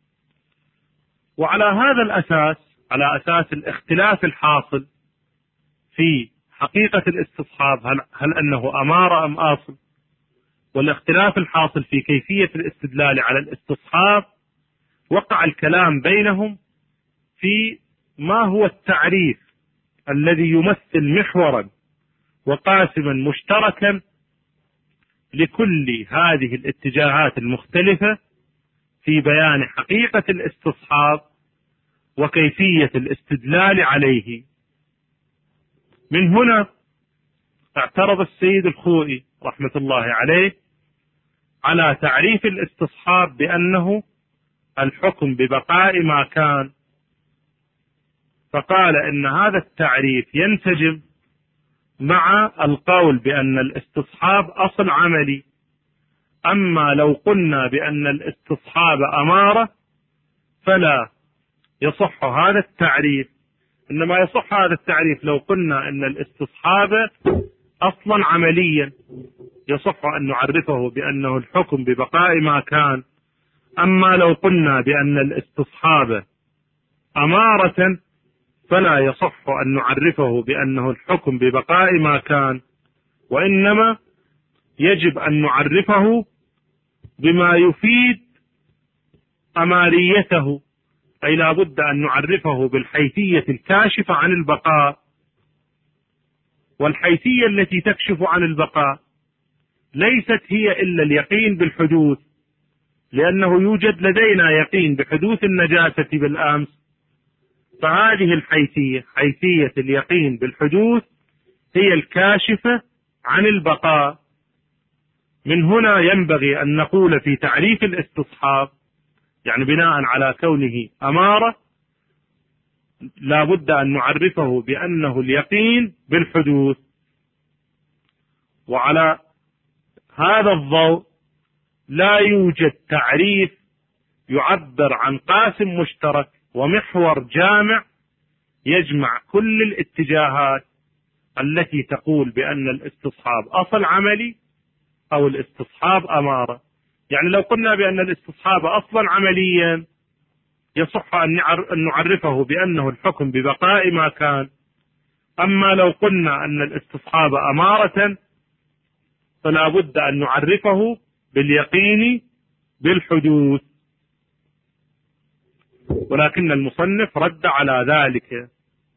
وعلى هذا الأساس، على أساس الاختلاف الحاصل في حقيقة الاستصحاب، هل, هل أنه أمارة أم أصل، والاختلاف الحاصل في كيفية الاستدلال على الاستصحاب، وقع الكلام بينهم في ما هو التعريف الذي يمثل محورا وقاسما مشتركا لكل هذه الاتجاهات المختلفة في بيان حقيقة الاستصحاب وكيفية الاستدلال عليه. من هنا اعترض السيد الخوئي رحمة الله عليه على تعريف الاستصحاب بأنه الحكم ببقاء ما كان، فقال إن هذا التعريف ينسجم مع القول بأن الاستصحاب أصل عملي. أما لو قلنا بأن الاستصحاب أمارة فلا يصح هذا التعريف، إنما يصح هذا التعريف لو قلنا أن الاستصحاب أصلا عمليا، يصح أن نعرفه بأنه الحكم ببقاء ما كان. أما لو قلنا بأن الاستصحاب أمارة فلا يصح أن نعرفه بأنه الحكم ببقاء ما كان، وإنما يجب أن نعرفه بما يفيد أماريته، أي لا بد أن نعرفه بالحيثية الكاشفة عن البقاء. والحيثية التي تكشف عن البقاء ليست هي إلا اليقين بالحدوث، لأنه يوجد لدينا يقين بحدوث النجاسة بالأمس، فهذه الحيثية، حيثية اليقين بالحدوث، هي الكاشفة عن البقاء. من هنا ينبغي أن نقول في تعريف الاستصحاب، يعني بناء على كونه أمارة، لا بد أن نعرفه بأنه اليقين بالحدوث. وعلى هذا الضوء لا يوجد تعريف يعبر عن قاسم مشترك ومحور جامع يجمع كل الاتجاهات التي تقول بأن الاستصحاب أصل عملي أو الاستصحاب أمارة. يعني لو قلنا بأن الاستصحاب أصلا عمليا يصح أن نعرفه بأنه الحكم ببقاء ما كان. أما لو قلنا أن الاستصحاب أمارة فلا بد أن نعرفه باليقين بالحدوث. ولكن المصنف رد على ذلك،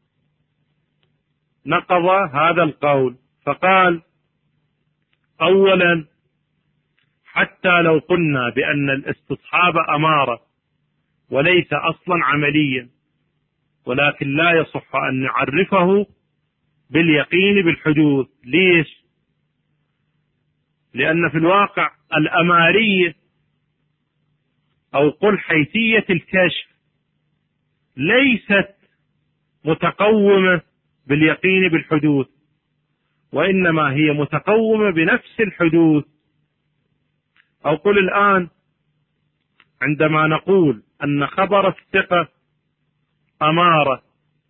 نقض هذا القول فقال: أولا، حتى لو قلنا بأن الاستصحاب أمارة وليس أصلا عمليا، ولكن لا يصح أن نعرفه باليقين بالحدوث. ليش؟ لأن في الواقع الأمارية أو قل حيثية الكشف ليست متقومة باليقين بالحدوث، وإنما هي متقومة بنفس الحدوث. أو قل الآن عندما نقول أن خبر الثقة أمارة،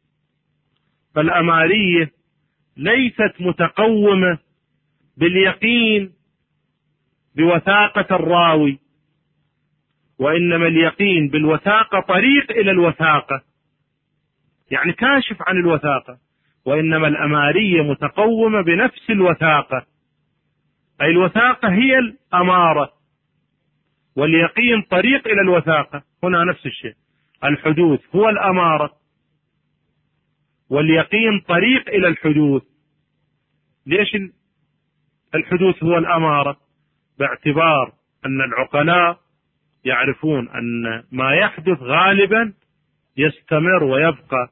فالأمارية ليست متقومة باليقين بوثاقة الراوي، وإنما اليقين بالوثاقة طريق إلى الوثاقة، يعني كاشف عن الوثاقة، وإنما الأمارية متقومة بنفس الوثاقة، أي الوثاقة هي الأمارة واليقين طريق إلى الوثاقة. هنا نفس الشيء، الحدوث هو الأمارة واليقين طريق إلى الحدوث. ليش الحدوث هو الأمارة؟ باعتبار أن العقلاء يعرفون أن ما يحدث غالبا يستمر ويبقى.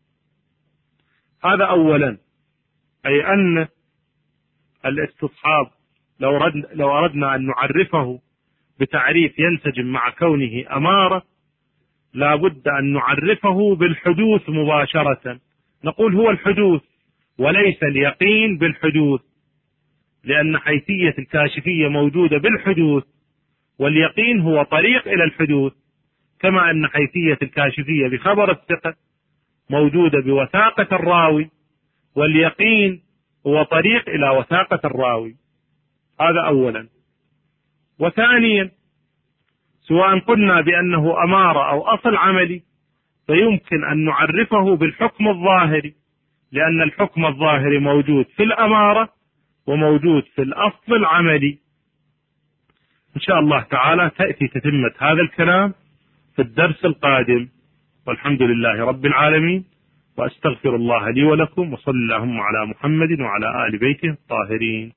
هذا أولا، أي أن الاستصحاب لو أردنا, لو أردنا أن نعرفه بتعريف ينسجم مع كونه أمارة، لا بد أن نعرفه بالحدوث مباشرة. نقول هو الحدوث، وليس اليقين بالحدوث، لأن حيثية الكاشفية موجودة بالحدوث، واليقين هو طريق إلى الحدوث، كما أن حيثية الكاشفية بخبر الثقة موجودة بوثاقة الراوي، واليقين هو طريق إلى وثاقة الراوي. هذا أولا. وثانيا، سواء قلنا بأنه أمارة أو أصل عملي، فيمكن أن نعرفه بالحكم الظاهري، لأن الحكم الظاهري موجود في الأمارة وموجود في الأصل العملي. إن شاء الله تعالى تأتي تتمة هذا الكلام في الدرس القادم، والحمد لله رب العالمين، وأستغفر الله لي ولكم، وصلى اللهم على محمد وعلى آل بيته الطاهرين.